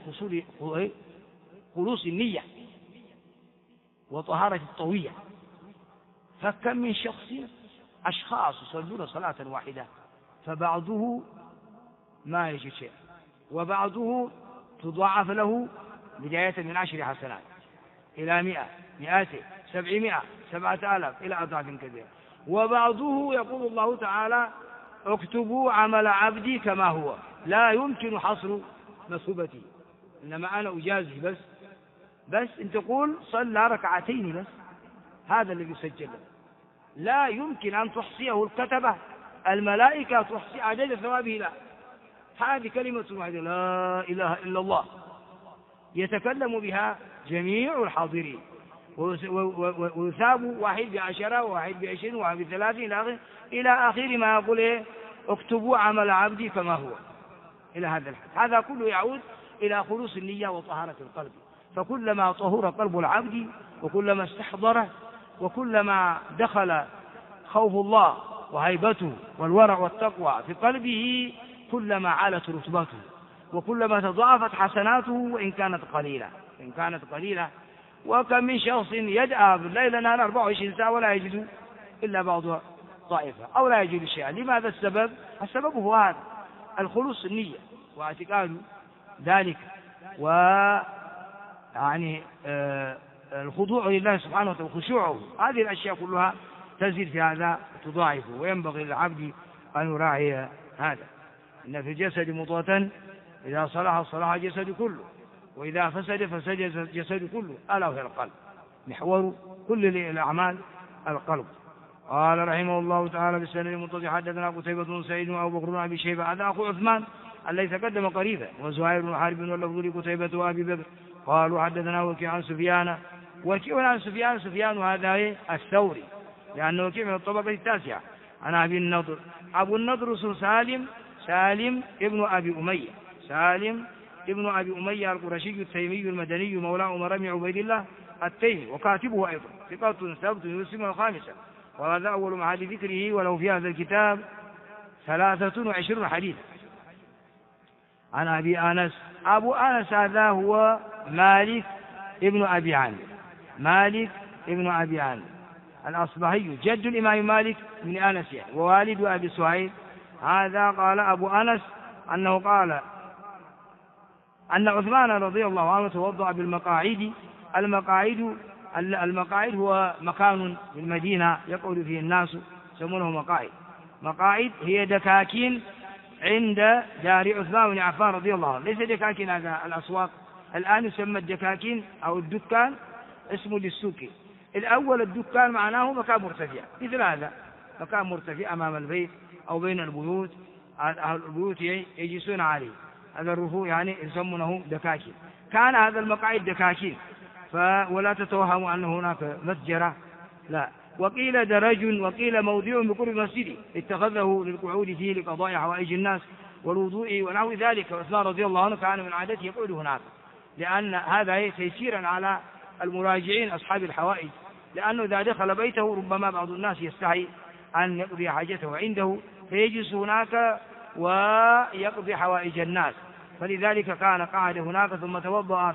خلوص النية وطهارة الطوية. فكم من أشخاص يصلون صلاة واحدة فبعضه ما يجد شيء، وبعضه تضاعف له بداية من 10 حسنات إلى 100 200 700 7000 إلى أضعاف كثيرة، وبعضه يقول الله تعالى اكتبوا عمل عبدي كما هو، لا يمكن حصر مثوبتي، إنما أنا أجازي بس أن تقول صلى ركعتين بس، هذا الذي يسجل، لا يمكن أن تحصيه الكتبة الملائكة تحصي عدد ثوابه، لا، هذه كلمة واحدة لا إله إلا الله يتكلم بها جميع الحاضرين، ويثاب واحد ب10 وواحد ب20 وواحد ب30 إلى آخر ما يقول اكتبوا عمل عبدي كما هو، إلى هذا الحد. هذا كله يعود إلى خلوص النية وطهارة القلب، فكلما طهر قلب العبد وكلما استحضره وكلما دخل خوف الله وهيبته والورع والتقوى في قلبه كلما علت رتبته وكلما تضاعفت حسناته وإن كانت قليلة. وكم من شخص يدعى بالليل نهار 24 ساعة ولا يجد إلا بعض طائفة أو لا يجد شيئا. لماذا السبب؟ السبب هو هذا الخلوص النية واعتقاد ذلك، ويعني الخضوع لله سبحانه وتعالى وخشوعه، هذه الأشياء كلها تزيد في هذا وتضاعفه، وينبغي للعبد أن يراعي هذا. إن في الجسد مضغة إذا صلح صلح الجسد كله، وإذا فسد الجسد كله، ألا وهي القلب، محور كل الأعمال القلب. قال رحمه الله تعالى بالسند المتصل حدثنا قتيبة بن سعيد وأبو بكر بن أبي شيبة، هذا أخو عثمان الذي تقدم قريبا، وزهير بن حرب واللفظ لقتيبة وأبي بكر قالوا حدثنا وكيع عن سفيان، سفيان هذا الثوري، لأنه وكيع من الطبقة التاسعة، عن أبي النضر. أبو النضر سالم ابن أبي أمية القرشي التيمي المدني مولى عمر بن عبيد الله التيمي، وكاتبه أيضا ثقة ثبت يسلم الخامسة، وهذا أول معاد ذكره، وله في هذا الكتاب 23 حديثا. عن أبي أنس، أبو أنس هذا هو مالك ابن أبي عامر الأصبهي، جد الإمام مالك بن أنس ووالد أبي سهيل. هذا قال أبو أنس أنه قال أن عثمان رضي الله عنه توضأ بالمقاعد. المقاعد هو مكان في المدينة يقعد فيه الناس يسمونه مقاعد هي دكاكين عند دار عثمان بن عفان رضي الله عنه، ليس دكاكين هذا الأسواق، الآن يسمى الدكاكين أو الدكان اسمه للسوق. الأول الدكان معناه مكان مرتفع، مثل هذا مكان مرتفع أمام البيت أو بين البيوت، أهل البيوت يجلسون عليه، هذا الرفوع يعني يسمونه دكاكين. كان هذا المقاعد دكاكين، ولا تتوهموا أن هناك متجرة، لا. وقيل درج وقيل موضع بقرب مسجد اتخذه للقعود فيه لقضاء حوائج الناس والوضوء ونحو ذلك. عثمان رضي الله عنه كان من عادته يقعد هناك، لأن هذا تيسيرا على المراجعين أصحاب الحوائج، لأنه إذا دخل بيته ربما بعض الناس يستحي أن يقضي حاجته عنده فيجلس هناك ويقضي حوائج الناس، فلذلك كان قاعد هناك ثم توضأ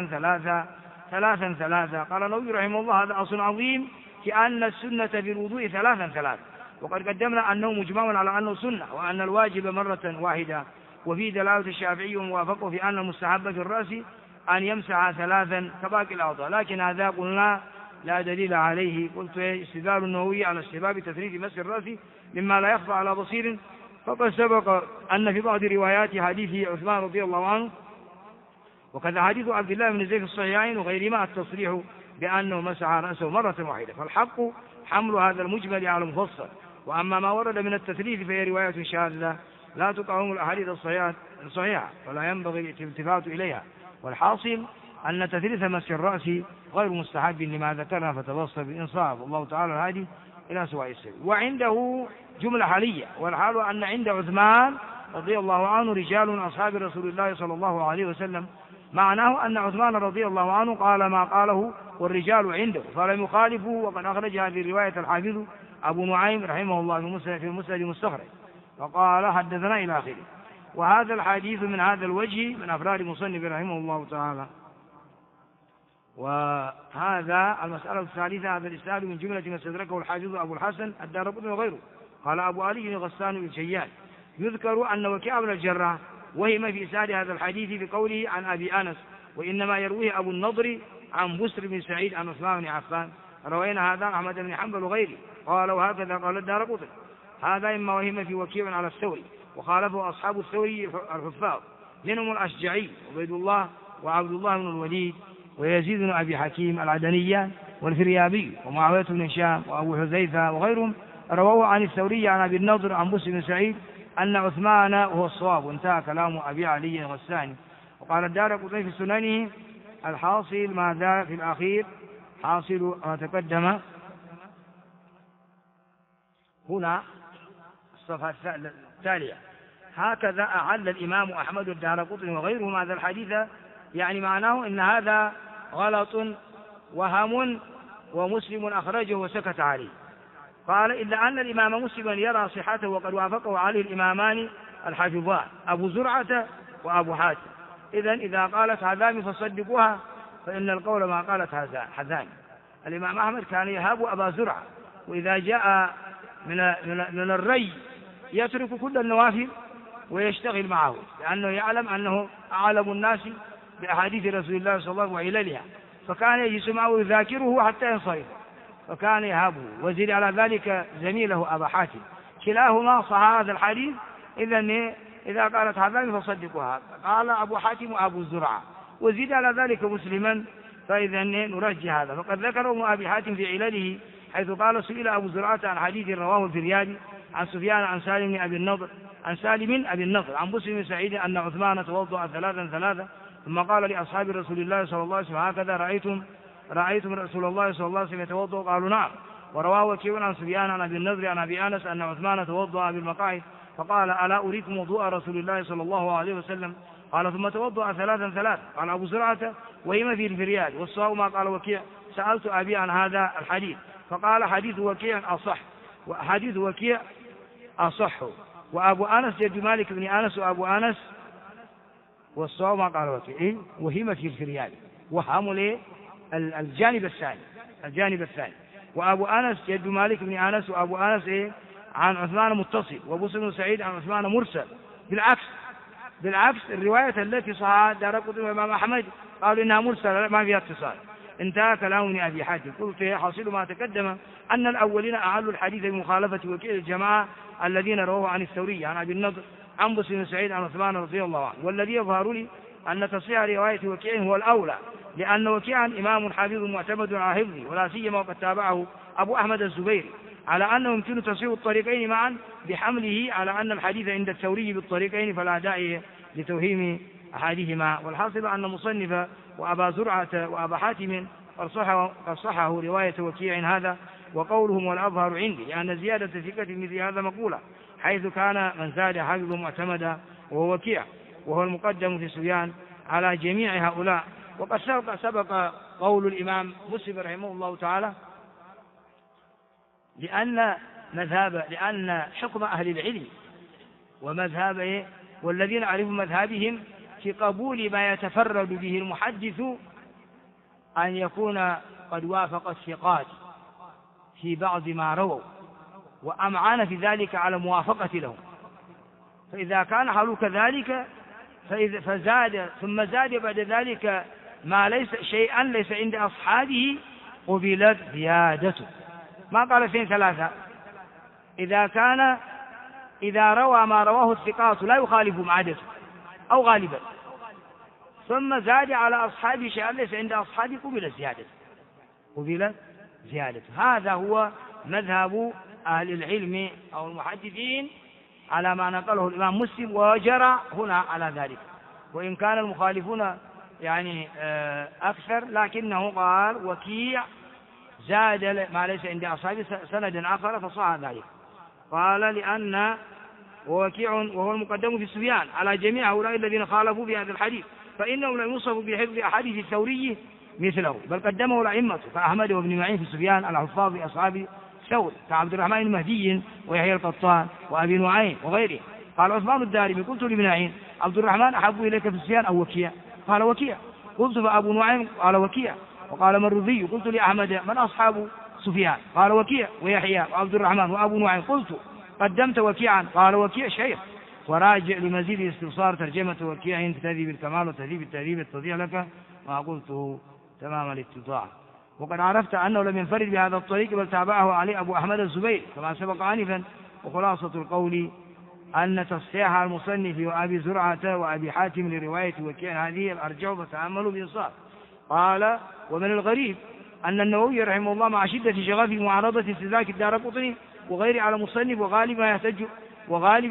ثلاثا. قال النووي رحمه الله هذا أصل عظيم كأن السنة بالوضوء ثلاثا، وقد قدمنا أنه مجمع على أنه سنة وأن الواجب مرة واحدة، وفي دلالة الشافعي وموافقه في أن المستحب في الرأس أن يمسح 3 كباقي الأعضاء، لكن هذا قلنا لا دليل عليه. قلت استدلال النووي على استحباب تثليث مسح الرأس مما لا يخفى على بصير فقد سبق أن في بعض روايات حديث عثمان رضي الله عنه وكذا حديث عبد الله بن زيد في الصحيحين وغيرهما التصريح بأنه مسح رأسه مرة واحدة، فالحق حمل هذا المجمل على المفصل. وأما ما ورد من التثليث فهي رواية شاذة لا تطعم الأحاديث الصحيحة ولا ينبغي الالتفات إليها. والحاصل أن تثليث مسح الرأس غير مستحب لما ذكرنا فتبصر بالإنصاف، والله تعالى الهادي إلى سواء السبيل. وعنده جملة حالية، والحال أن عند عثمان رضي الله عنه رجال من أصحاب رسول الله صلى الله عليه وسلم، معناه أن عثمان رضي الله عنه قال ما قاله والرجال عنده فلم يخالفوا. وقد أخرج هذه الرواية الحافظ أبو نعيم رحمه الله في المسند المستخرج فقال حدثنا إلى آخره. وهذا الحديث من هذا الوجه من أفراد المصنف رحمه الله تعالى. وهذا المسألة الثالثة، هذا الإسناد من جملة ما استدركه الحافظ أبو الحسن الدارقطني وغيره. قال أبو علي بن غسان بن شيان يذكر أن وكيع بن الجراح وهم في إسناد هذا الحديث بقوله عن أبي أنس وإنما يرويه أبو النضر عن بسر بن سعيد عن عثمان بن عفان. روينا هذا أحمد بن حنبل وغيره قال وهكذا قال الدارقطني. هذا إما وهم في وكيع على الثوري، وخالفه أصحاب الثوري الحفاظ منهم الأشجعي وعبيد الله وعبد الله بن الوليد ويزيد بن أبي حكيم العدنية والفريابي ومعاوية بن هشام وأبو حذيفة وغيرهم رواه عن الثوري عن أبي النضر عن بسر بن سعيد أن عثمان وهو الصواب، وانتهى كلام أبي علي الغساني. وقال الدارقطني في سننه الحاصل ماذا في الأخير، حاصل ما تقدم هنا الصفحة التالية. هكذا أعل الإمام أحمد الدارقطني وغيره هذا الحديث، يعني معناه إن هذا غلط وهم ومسلم أخرجه وسكت عليه. قال إلا أن الإمام مسلم يرى صحته وقد وافقه عليه الإمامان الحافظان أبو زرعة وأبو حاتم. إذا قالت هذان فصدقوها، فإن القول ما قالت هذان. الإمام أحمد كان يهاب أبا زرعة، وإذا جاء من الري يترك كل النوافل ويشتغل معه، لأنه يعلم أنه أعلم الناس بأحاديث رسول الله صلى الله عليه وسلم وعللها، فكان يجلس معه يذاكره حتى ينصرف، فكان يهابه. وزيد على ذلك زميله أبا حاتم، كلاهما صح هذا الحديث. إذا قالت هذان فصدقوها، قال أبو حاتم وأبو زرعة، وزيد على ذلك مسلما، فإذا نرجع هذا. فقد ذكره أبي حاتم في علله حيث قال سئل أبو زرعة عن حديث رواه الفريابي عن سفيان عن سالم بن أبي النضر عن بسر بن سعيد أن عثمان توضأ ثلاثا ثم قال لأصحاب رسول الله صلى الله عليه وسلم هكذا رأيتم رسول الله صلى الله عليه وسلم يتوضأ؟ قالوا نعم. ورواه وكيع عن سفيان عن أبي النضر عن أبي أنس أن عثمان توضأ بالمقاعد فقال ألا أريكم وضوء رسول الله صلى الله عليه وسلم؟ قال ثم توضأ ثلاثا. قال أبو زرعة وهم في الفرياد، والصواب ما قال وكيع. سألت أبي عن هذا الحديث فقال حديث وكيع أصح، وأبو أنس جد مالك بن أنس وأبو أنس، والصواب ما قال وكيع وهم في الفرياد، وهم الجانب الثاني. وأبو أنس جد مالك بن أنس وأبو أنس عن عثمان متصل، وبسر بن سعيد عن عثمان مرسل. بالعكس الرواية التي صحها الدارقطني والإمام أحمد قالوا إنها مرسلة ما فيها اتصال. انتهى كلام أبي حاتم. قلت حاصل ما تقدم أن الأولين أعلوا الحديث بمخالفة وكيع الجماعة الذين رواه عن الثوري عن أبي النضر عن بسر بن سعيد عن عثمان رضي الله عنه. والذي يظهر لي أن تصحيح رواية وكيع هو الأولى، لأن وكيعا إمام حافظ معتمد على حفظه، ولا سيما وقد تابعه أبو أحمد الزبيري على أنه يمكن تصحيح الطريقين معا بحمله على أن الحديث عند الثوري بالطريقين فلا داعي لتوهيم أحدهما. والحاصل أن المصنف وأبا زرعة وأبا حاتم قد صححه رواية وكيع هذا، وقولهم والأظهر عندي لأن زيادة ثقة مثل هذا مقولة، حيث كان من زاد حافظ معتمدا وهو وكيع، وهو المقدم في سفيان على جميع هؤلاء. وقد سبق قول الإمام مسلم رحمه الله تعالى لأن حكم أهل العلم ومذهب والذين عرفوا مذهبهم في قبول ما يتفرد به المحدث أن يكون قد وافق الثقات في بعض ما رووا وأمعن في ذلك على موافقة لهم. فإذا كان حاله كذلك فزاد ثم زاد بعد ذلك ما ليس شيئا ليس عند أصحابه قبلت زيادته. ما قال 2 3. إذا كان إذا روى ما رواه الثقات لا يخالف عادته أو غالبا، ثم زاد على أصحابه شيئا ليس عند أصحابه قبل زيادته. هذا هو مذهب أهل العلم أو المحدثين على ما نقله الإمام مسلم، وجرى هنا على ذلك، وإن كان المخالفون يعني أكثر، لكنه قال وكيع زاد ما ليس عند أصحابه سند آخر فصح ذلك. قال لأن ووكيع وهو المقدم في سفيان على جميع هؤلاء الذين خالفوا في هذا الحديث، فإنهم لم يوصفوا بحفظ أحاديث الثوري مثله، بل قدمه الأئمة كأحمد وابن معين في سفيان على حفاظ أصحاب ثور كعبد الرحمن المهدي ويحيى القطان وأبي نعيم وغيره. قال عثمان الدارمي قلت لابن معين عبد الرحمن أحب إليك في سفيان أو وكيع؟ قال وكيع. قلت فأبو نعيم؟ قال وكيع. وقال مرذي قلت لأحمد من أصحاب سفيان؟ قال وكيع ويحيى وعبد الرحمن وأبو نعيم. قلت قدمت وكيعا؟ قال وكيع شيخ. وراجع لمزيد استبصار ترجمة وكيع في تهذيب الكمال وتهذيب التهذيب التضيع لك ما قلته تمام الاتضاع. وقد عرفت أنه لم ينفرد بهذا الطريق بل تابعه عليه أبو أحمد الزبير كما سبق آنفا. وخلاصة القول أن تصحيح المصنف وأبي زرعة وأبي حاتم لرواية وكيع هذه الأرجح، فتأملوا بإنصاف. قال ومن الغريب أن النووي رحمه الله مع شدة شغفه معارضة استدراك الدارقطني وغيره على مصنف وغالب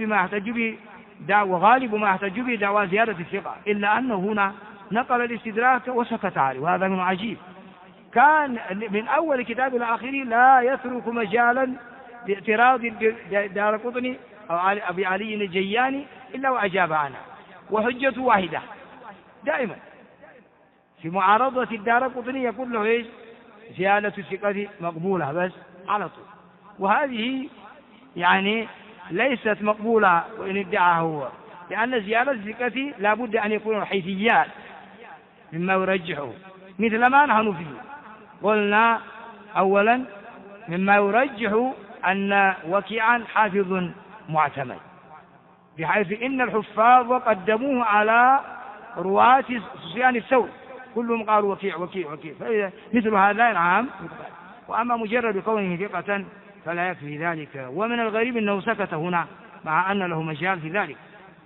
ما يحتج به دعوى زيادة الثقة، إلا أنه هنا نقل الاستدراك وسكت عليه، وهذا من عجيب. كان من أول كتاب إلى آخره لا يترك مجالا لاعتراض الدارقطني أو أبي علي الجياني إلا وأجاب عنها، وحجته واحدة دائما في معارضة الدارقطني يقول له إيش؟ زيادة الثقة مقبولة بس على طول. وهذه يعني ليست مقبولة وإن ادعى هو، لأن زيادة الثقة لا بد أن يكون حيثيات مما يرجحه، مثل ما نحن فيه. قلنا أولا مما يرجح أن وكيعا حافظ معتمد، بحيث إن الحفاظ قدموه على رواة سفيان الثوري كلهم قالوا وكيع وكيع وكيع، مثل هذا نعم. وأما مجرد كونه ثقة فلا يكفي ذلك. ومن الغريب أنه سكت هنا مع أن له مجال في ذلك.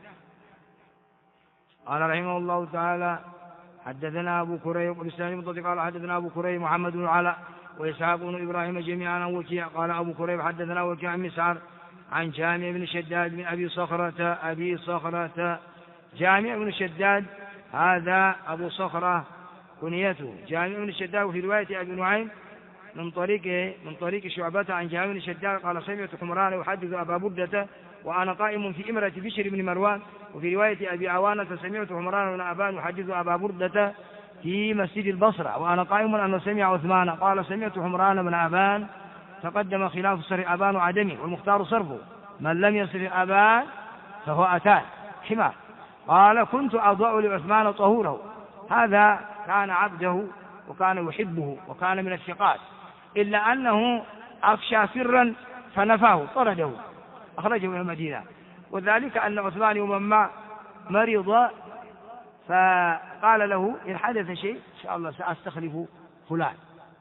قال رحمه الله تعالى حدثنا أبو كريب والإسلام المنطق قال حدثنا أبو كريب محمد بن علاء وإسحاق بن إبراهيم جميعا عن وكيع. قال أبو كريب حدثنا وكيع عن مسعر عن جامع بن شداد من أبي صخرة. جامع بن شداد هذا أبو صخرة كنيته جامع بن شداد. وفي رواية أبي نعيم من طريق شعبة عن جامع بن شداد قال سمعت حمران يحدث أبا بردة وأنا قائم في إمرة بشر بن مروان. وفي رواية أبي عوانة سمعت حمران بن أبان يحدث أبا بردة في مسجد البصرة وأنا قائم أن سمع عثمان قال سمعت حمران بن أبان تقدم خلاف صر أبان وعدمه والمختار صرفه من لم يصر أبان فهو أتان حمار. قال كنت أضع لعثمان طهوره. هذا كان عبده وكان يحبه وكان من الثقات، إلا أنه أفشى سرا فنفاه طرده أخرجه من المدينة. وذلك أن عثمان يوما ما مرض فقال له إن حدث شيء إن شاء الله سأستخلف فلان،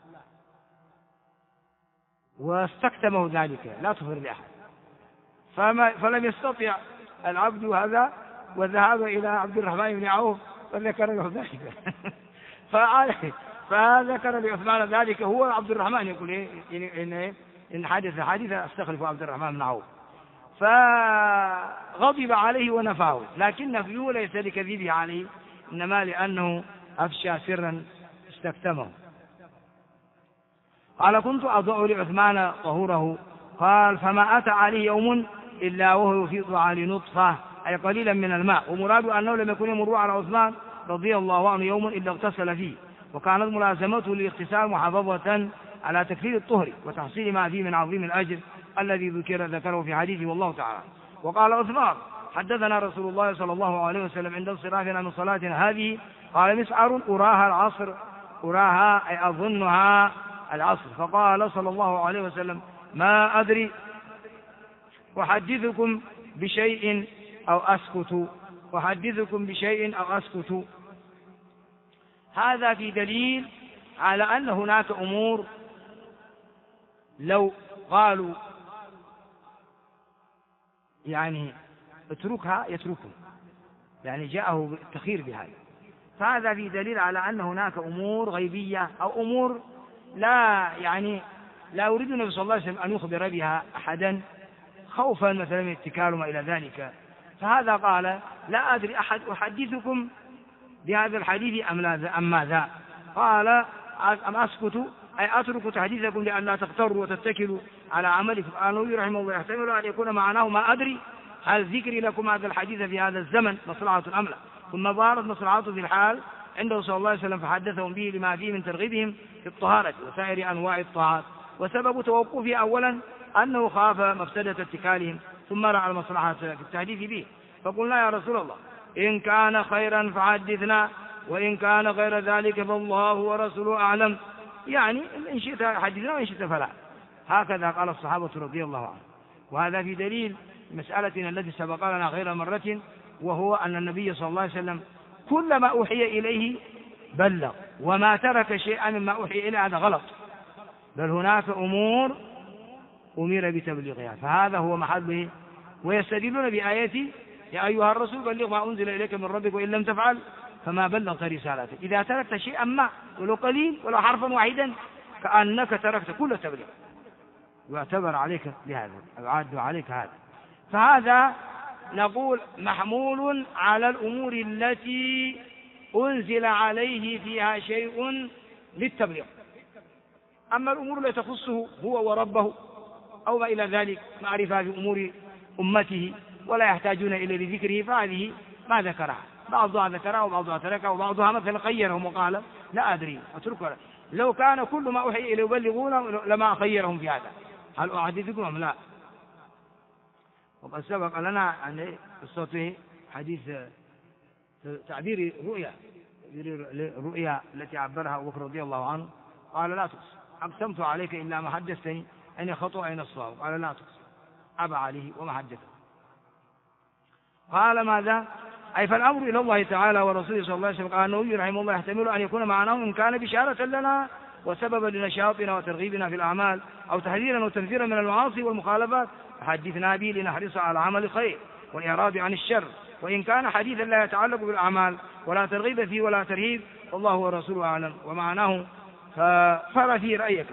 واستكتمه ذلك لا تخبر لأحد. فلم يستطع العبد هذا وذهب إلى عبد الرحمن بن عوف فذكر له ذلك فذكر لعثمان ذلك. هو عبد الرحمن يقول إن حدث حادثة استخلف عبد الرحمن بن عوف، فغضب عليه ونفاه، لكن نفيه ليس لكذبه عليه إنما لأنه أفشى سرا استكتمه. قال كنت أضع لعثمان طهوره. قال فما أتى عليه يوم إلا وهو يفيض على نطفة أي قليلا من الماء، ومراد أنه لم يكن يمر على عثمان رضي الله عنه يوم إلا اغتسل فيه، وكانت ملازمته للاغتسال محافظة على تكفير الطهر وتحصيل ما فيه من عظيم الأجر الذي ذكره في حديثه والله تعالى. وقال عثمان حدثنا رسول الله صلى الله عليه وسلم عند انصرافنا من صلاتنا هذه قال مسعر أراها العصر أراها أي أظنها العصر. فقال صلى الله عليه وسلم ما أدري أحدثكم بشيء أو أسكت. هذا في دليل على أن هناك أمور لو قالوا يعني اتركها يتركه، يعني جاءه التخير بهذا. فهذا في دليل على أن هناك أمور غيبية أو أمور لا يريد النبي صلى الله عليه وسلم أن يخبر بها أحدا خوفا مثلا من اتكال وما إلى ذلك. فهذا قال لا أدري أحد أحدثكم بهذا الحديث أم ماذا؟ قال أم أسكت أي أترك تحديثكم لأن لا تغتروا وتتكلوا على عملكم. قال النبي رحمه الله يحتمل أن يكون معناه ما أدري هل ذكري لكم هذا الحديث في هذا الزمن مصلحة أم لا؟ ثم ظهرت مصلحته في الحال عنده صلى الله عليه وسلم فحدثهم به لما فيه من ترغيبهم في الطهارة وسائر أنواع الطاعات. وسبب توقفه أولا أنه خاف مفسدة اتكالهم، ثم رأى المصلحة في التحديث به. فقلنا يا رسول الله إن كان خيرا فحدثنا، وإن كان غير ذلك فالله ورسوله أعلم، يعني إن شئت حدثنا وإن شئت فلا. هكذا قال الصحابة رضي الله عنهم. وهذا في دليل مسألتنا التي سبق لنا غير مرة، وهو أن النبي صلى الله عليه وسلم كل ما أوحي إليه بلغ، وما ترك شيئا مما أوحي إليه هذا غلط، بل هناك أمور أمر بتبليغها، فهذا هو محله. ويستدلون بآية يا أيها الرسول بلغ ما أنزل إليك من ربك وإن لم تفعل فما بلغت رسالته. إذا تركت شيئا ما ولو قليل ولو حرفا واحدا كأنك تركت كل التبليغ، يعتبر عليك بهذا، يعاد عليك هذا. فهذا نقول محمول على الأمور التي أنزل عليه فيها شيء للتبليغ. أما الأمور التي تخصه هو وربه أو ما إلى ذلك معرفة بأمور أمته ولا يحتاجون إلى ذكره، فهذه ما ذكرها، بعضها ذكرها وبعضها تركها وبعضها مثلا خيرهم وقال لا أدري أتركها. لو كان كل ما أوحي إليه يبلغون لما خيرهم في هذا. هل أحدثكم أم لا؟ وقد سبق لنا عن قصته حديث تعبير رؤيا التي عبرها أبو بكر رضي الله عنه، قال لا تقص أقسمت عليك إلا ما حدثتني أين خطأ أين الصواب، قال لا تقص أبى عليه وما حدثه. قال ماذا؟ أي فالأمر إلى الله تعالى ورسوله صلى الله عليه وسلم. قال النبي رحمه الله يحتمل أن يكون معناه إن كان بشارة لنا وسببا لنشاطنا وترغيبنا في الأعمال أو تحذيرا وتنفيرا من المعاصي والمخالفات فحدثنا به لنحرص على عمل الخير والإعراض عن الشر. وإن كان حديثا لا يتعلق بالأعمال ولا ترغيب فيه ولا ترهيب والله ورسوله أعلم. ومعناه فر في رأيك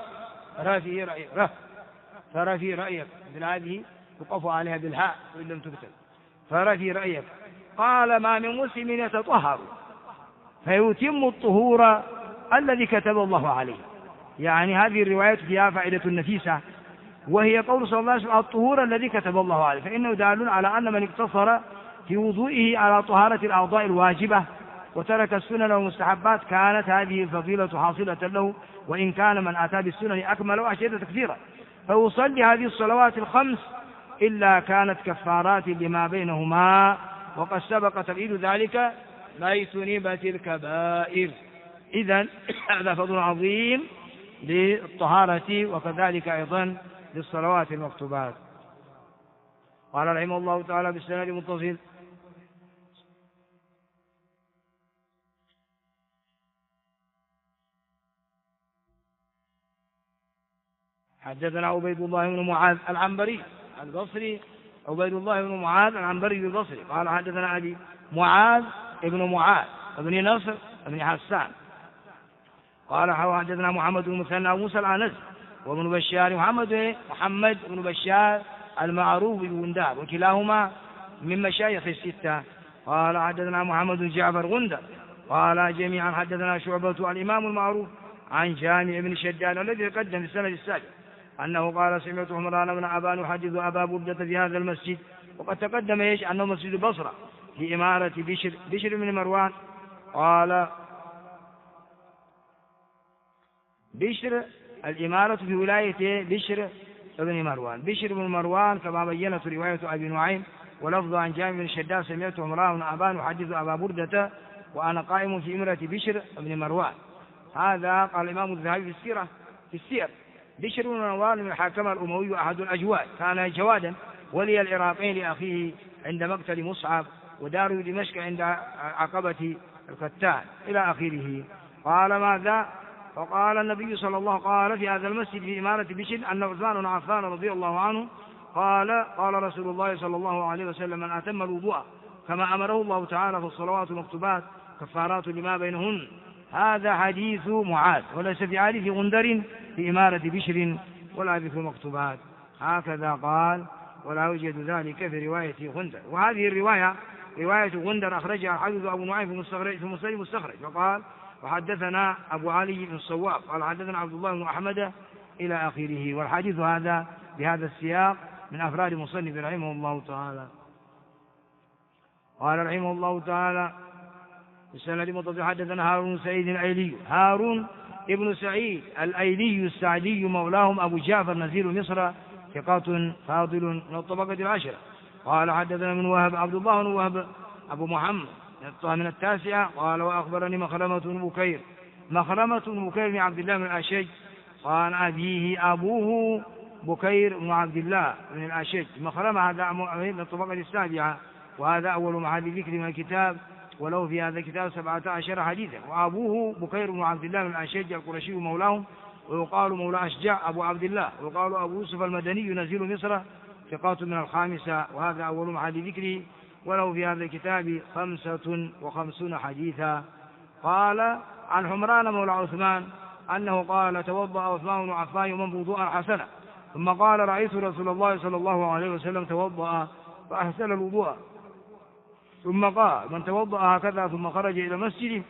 فر في رأيك مثل هذه تقف عليها بالهاء وإن لم تكتب فر في رأيك. قال ما من مسلم يتطهر فيتم الطهور الذي كتب الله عليه. يعني هذه الروايات فيها فائدة نفيسة، وهي قول صلى الله عليه وسلم الطهور الذي كتب الله عليه، فإنه دال على أن من اقتصر في وضوئه على طهارة الأعضاء الواجبة وترك السنن والمستحبات كانت هذه الفضيلة حاصلة له، وإن كان من أتى بالسنن أكمل وأشد تكثيرا. فيصلي هذه الصلوات الخمس إلا كانت كفارات لما بينهما، وقد سبق تبعيد ذلك ما اجتنبت الكبائر. إذن هذا فضل عظيم للطهارة وكذلك أيضا للصلوات المكتوبات. قال رحمه الله تعالى بالسند المتصل حدثنا عبيد الله بن معاذ العنبري البصري، عبيد الله بن معاذ العنبري البصري قال حدثنا أبي معاذ ابن معاذ ابن نصر ابن حسان قال حدثنا محمد بن مثنى وموسى العنزي وابن بشار محمد بن بشار المعروف بغندار وكلاهما من مشايخ الستة. قال حدثنا محمد بن جعفر غندر قال جميعا حدثنا شعبة الإمام المعروف عن جامع بن شداد الذي تقدم في السنة السابق أنه قال سمعت عمران بن أبان يحدث أبا بردة في هذا المسجد. وقد تقدم أنه مسجد بصرة في إمارة بشر بن مروان. قال بشر الإمارة في ولاية بشر بن مروان كما بينت رواية أبي نعيم ولفظ عن جامع بن شداد سمعت عمران بن أبان يحدث أبا بردة وأنا قائم في إمارة بشر بن مروان. هذا قال الإمام الذهبي في السير بشر بن مروان من الحاكم الأموي أحد الأجواد، كان جوادا ولي العراقين لأخيه عند مقتل مصعب وداره دمشق عند عقبة الكتان إلى آخره. قال ماذا؟ فقال النبي صلى الله عليه وسلم قال في هذا المسجد في إمارة بشر أن عثمان بن عفان رضي الله عنه قال رسول الله صلى الله عليه وسلم: من أتم الوضوء كما أمره الله تعالى في الصلوات المكتوبات كفارات لما بينهن. هذا حديث معاذ، وليس في حديث غندر في إمارة بشر ولا في المكتوبات. هكذا قال، ولا يوجد ذلك في رواية غندر. وهذه الرواية رواية غندر أخرجها الحافظ أبو نعيم في مسلم مستخرج، وقال: وحدثنا أبو علي بن الصواب قال: حدثنا عبد الله بن أحمد إلى آخره. والحديث هذا بهذا السياق من أفراد مصنف رحمه الله تعالى. قال رحمه الله تعالى: السند متصل. حدثنا هارون سعيد الأيلي، هارون ابن سعيد الأيلي السعدي مولاهم أبو جعفر نزيل مصر، ثقة فاضل من الطبقة العشرة. قال: حدثنا من وهب عبد الله بن وهب أبو محمد من التاسعة. قال: وأخبرني مخرمة بن بكير، مخرمة بن بكير بن عبد الله بن الأشج، قال أبيه أبوه بكير بن عبد الله بن الأشج. مخرمة هذا من الطبقة السابعة، وهذا أول محل ذكر من الكتاب، ولو في هذا الكتاب 17 حديثا. وأبوه بكير بن عبد الله بن الأشج القرشي مولاهم، ويقال مولى أشجع أبو عبد الله، ويقال أبو يوسف المدني نزيل مصر، ثقات من الخامسة، وهذا أول محل ذكره، وله في هذا الكتاب 55 حديثا. قال عن حمران مولى عثمان أنه قال: توضأ عثمان بن عفان يوما وضوءا حسنا، ثم قال: رأيت رسول الله صلى الله عليه وسلم توضأ فأحسن الوضوء، ثم قال: من توضأ هكذا ثم خرج إلى المسجد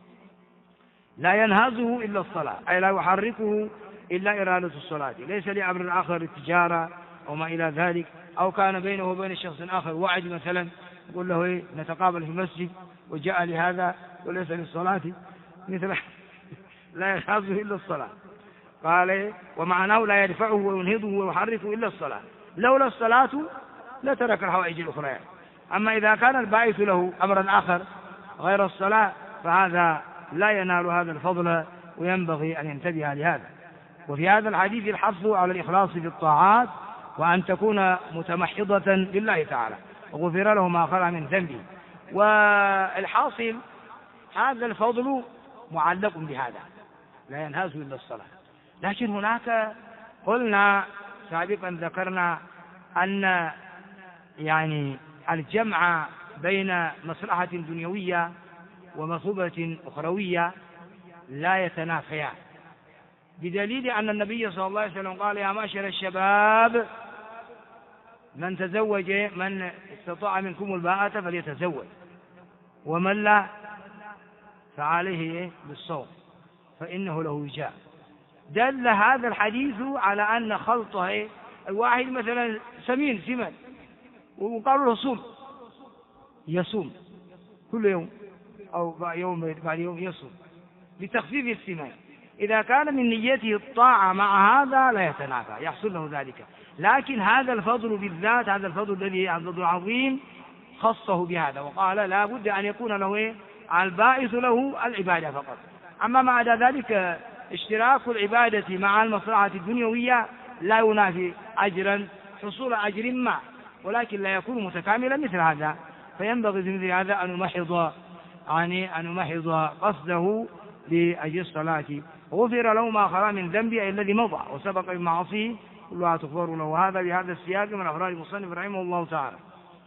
لا ينهزه إلا الصلاة، أي لا يحركه إلا إرادة الصلاة، ليس لأمر آخر التجارة أو ما إلى ذلك، أو كان بينه وبين شخص آخر وعد مثلا يقول له نتقابل في المسجد وجاء لهذا وليس للصلاة، مثل لا ينهزه إلا الصلاة. قال: ومعناه لا يدفعه وينهضه ويحركه إلا الصلاة، لولا الصلاة لترك الحوائج الأخرى. أما إذا كان الباعث له أمرا آخر غير الصلاة فهذا لا ينال هذا الفضل، وينبغي أن ينتبه لهذا. وفي هذا الحديث الحث على الإخلاص في الطاعات، وأن تكون متمحضة لله تعالى، وغفر له ما خلا من ذنبه. والحاصل هذا الفضل معلق بهذا، لا ينهز إلا الصلاة. لكن هناك قلنا سابقا ذكرنا أن يعني الجمع بين مصلحة دنيوية ومثوبة أخروية لا يتنافيان، بدليل أن النبي صلى الله عليه وسلم قال: يا معشر الشباب من تزوج، من استطاع منكم الباءة فليتزوج، ومن لا فعليه بالصوم فإنه له وجاء. دل هذا الحديث على أن خلطه الواحد مثلا سمين وقالوا له صوم، يصوم كل يوم أو يوم بعد يوم يصوم لتخفيف السمان. إذا كان من نيته الطاعة مع هذا لا يتنافى، يحصل له ذلك. لكن هذا الفضل بالذات، هذا الفضل الذي الفضل العظيم خصه بهذا، وقال لا بد أن يكون له البائس له العبادة فقط. أما مع ذلك اشتراك العبادة مع المصلحة الدنيوية لا ينافي أجرا، حصول أجر ما، ولكن لا يكون متكاملا مثل هذا. فينبغي في مثل هذا أن نمحض قصده لأجل الصلاة. غفر له ما خلا من ذنبه الذي مضى وسبق بمعاصيه كلها تغفر له. وهذا بهذا السياق من أفراد المصنف رحمه الله تعالى.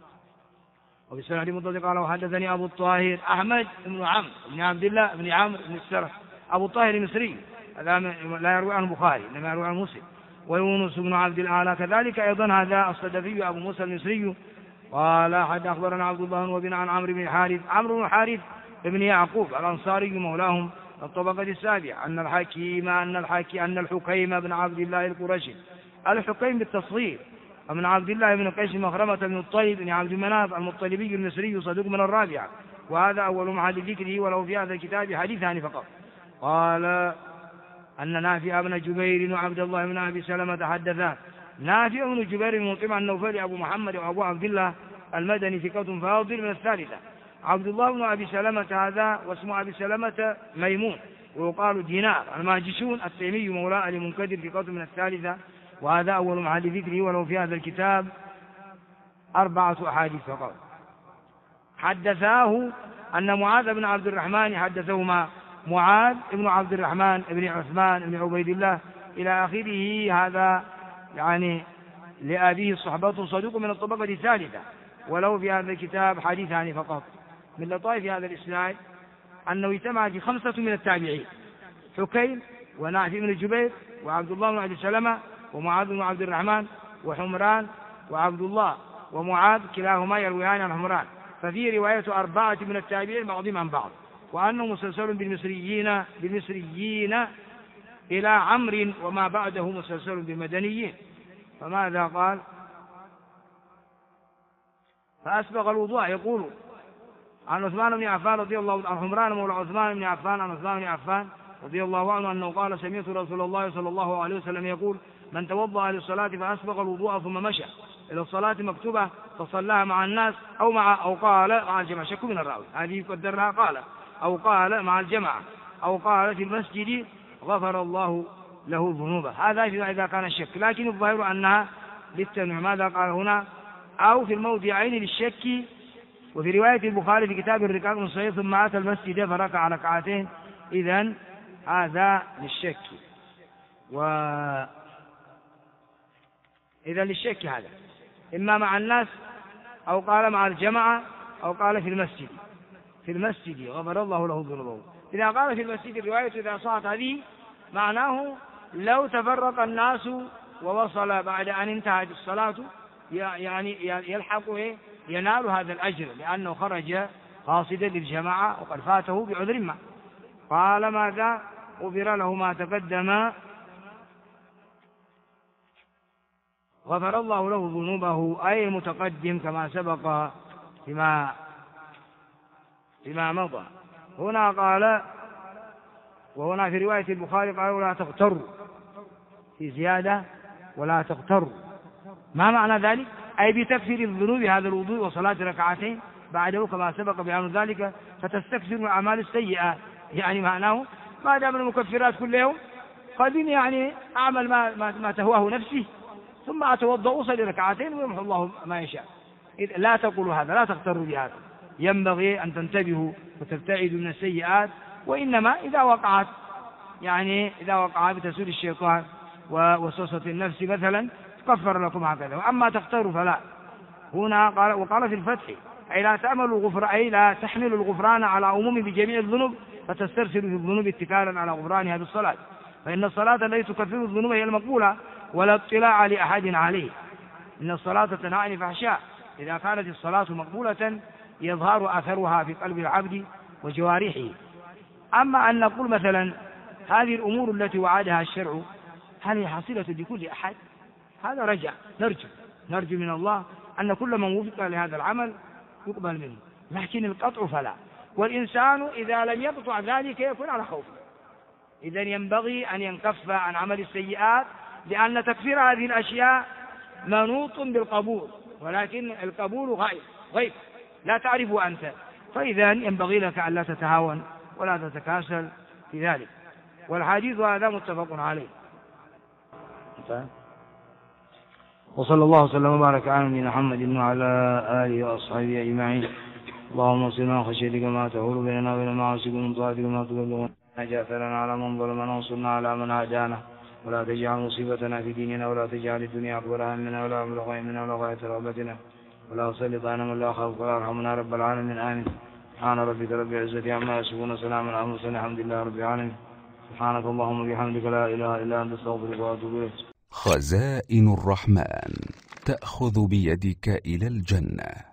وبالسنة متصل. قال: وحدثني أبو الطاهر أحمد بن عمرو بن عبد الله بن عمرو بن السرح. أبو الطاهر المصري لا يروي عن البخاري إنما يروي عن مسلم. ويونس بن عبد الأعلى كذلك أيضا هذا الصدفي أبو موسى المصري. قال: أحد أخبرنا عبد الله وبن عن عمرو بن الحارث، عمرو بن الحارث ابن يعقوب الأنصاري مولاهم الطبقة السابعة، أن الحكيم بن عبد الله القرشي، الحكيم بالتصغير، ومن عبد الله بن قيس مخرمة بن الطيب بن عبد مناف المطلبي المصري صدوق من الرابعة، وهذا أول محل ذكره، ولو في هذا الكتاب حديثان فقط. قال: أن نافع بن جبير وعبد الله بن أبي سلمة حدثا. نافع بن جبير بن مطعم النوفلي أبو محمد وأبو عبد الله المدني ثقة فاضل من الثالثة. عبد الله بن أبي سلمة هذا واسم أبي سلمة ميمون، ويقال دينار الماجشون التيمي مولى المنكدر ثقة من الثالثة، وهذا أول محل ذكره، ولو في هذا الكتاب 4 أحاديث فقط. حدثاه أن معاذ بن عبد الرحمن حدثهما معاذ بن عبد الرحمن بن عثمان بن عبيد الله إلى آخره. هذا يعني لأبيه صحبة صدوق من الطبقة الثالثة، ولو في هذا الكتاب حديثان فقط. من لطائف هذا الإسناد أنه اجتمع في 5 من التابعين: حكيم ونافع بن جبير وعبد الله بن عبد سلمة ومعاذ بن عبد الرحمن وحمران وعبد الله ومعاذ، كلاهما يرويان عن حمران. ففي رواية 4 من التابعين بعضهم عن بعض، وأنه مسلسل بالمصريين إلى عمرو، وما بعده مسلسل بالمدنيين. فماذا قال؟ فأسبغ الوضوء. يقول عن عثمان بن عفان رضي الله عنه، عن حمران مولى عثمان بن عفان عن عثمان بن عفان رضي الله عنه أنه قال: سمعت رسول الله صلى الله عليه وسلم يقول: من توضأ للصلاة فأسبغ الوضوء ثم مشى إلى الصلاة مكتوبة فصلاها مع الناس أو قال مع الجماعة، شك من الراوي، هذه يقدرها قال أو قال مع الجماعة أو قال في المسجد غفر الله له ذنوبه. هذا إذا كان الشك، لكن الظاهر أنها للتنويع. ماذا قال هنا؟ أو في الموضعين للشك. وفي رواية البخاري في كتاب الركاع الصحيح: ثم أتى المسجد فركع ركعتين. إذن هذا للشك، إذن للشك هذا إما مع الناس أو قال مع الجماعة أو قال في المسجد غفر الله له ذنوبه. إذا قال في المسجد الرواية إذا صارت هذه معناه لو تفرق الناس ووصل بعد أن انتهت الصلاة يعني يلحق ينال هذا الأجر، لأنه خرج قاصدا للجماعة وقد فاته بعذر ما. قال: ماذا؟ غفر له ما تقدم، غفر الله له ذنوبه، أي المتقدم كما سبق فيما مضى. هنا قال، وهنا في رواية البخاري قال: ولا تغتروا، في زيادة ولا تغتروا. ما معنى ذلك؟ أي بتكفير الذنوب هذا الوضوء وصلاة ركعتين بعده كما سبق بيان ذلك، فتستكثر من الأعمال السيئة. يعني معناه ما دام المكفرات كل يوم قد يعني أعمل ما تهواه نفسي ثم أتوضأ أصلي ركعتين ويمحو الله ما يشاء. لا تقولوا هذا، لا تغتروا بهذا. ينبغي أن تنتبهوا وتبتعدوا من السيئات، وإنما إذا وقعت بتسويل الشيطان ووسوسة النفس مثلا تكفر لكم هكذا، وأما تغتروا فلا. هنا قال: وقال في الفتح: أي لا تحمل الغفران على عموم بجميع الذنوب، فتسترسل في الذنوب اتكالا على غفرانها بالصلاة، فإن الصلاة التي تكفر الذنوب هي المقبولة ولا اطلاع لأحد عليه. إن الصلاة تنهى عن الفحشاء. إذا كانت الصلاة مقبولة يظهر أثرها في قلب العبد وجوارحه. أما أن نقول مثلا هذه الأمور التي وعدها الشرع هل هي حاصلة لكل أحد؟ هذا نرجو من الله أن كل من وفق لهذا العمل يقبل منه، لكن القطع فلا. والإنسان إذا لم يقطع ذلك يكون على خوف. إذن ينبغي أن ينكف عن عمل السيئات، لأن تكفير هذه الأشياء منوط بالقبول، ولكن القبول غيب لا تعرفه أنت. فإذا ينبغي لك أن لا تتهاون ولا تتكاسل في ذلك. والحديث هذا متفق عليه. وصلى الله وسلم وبارك على نبينا محمد وعلى آله وأصحابه أجمعين. اللهم اغفر خشيتك ما تحول بيننا وبين معاصيك ومن طاعتك ما تبلغنا نجاة لنا على من ظلمنا وانصرنا على من عادانا، ولا تجعل مصيبتنا في ديننا، ولا تجعل الدنيا أكبر همنا ولا مبلغ علمنا ولا غاية رغبتنا، ولا تسلط علينا من لا يخافك ولا يرحمنا رب العالمين. آمين. سبحان ربك رب العزة عما يصفون وسلام على المرسلين الحمد لله رب العالمين. سبحانك اللهم وبحمدك لا إله إلا أنت أستغفرك وأتوب إليك. خزائن الرحمن تأخذ بيدك إلى الجنة.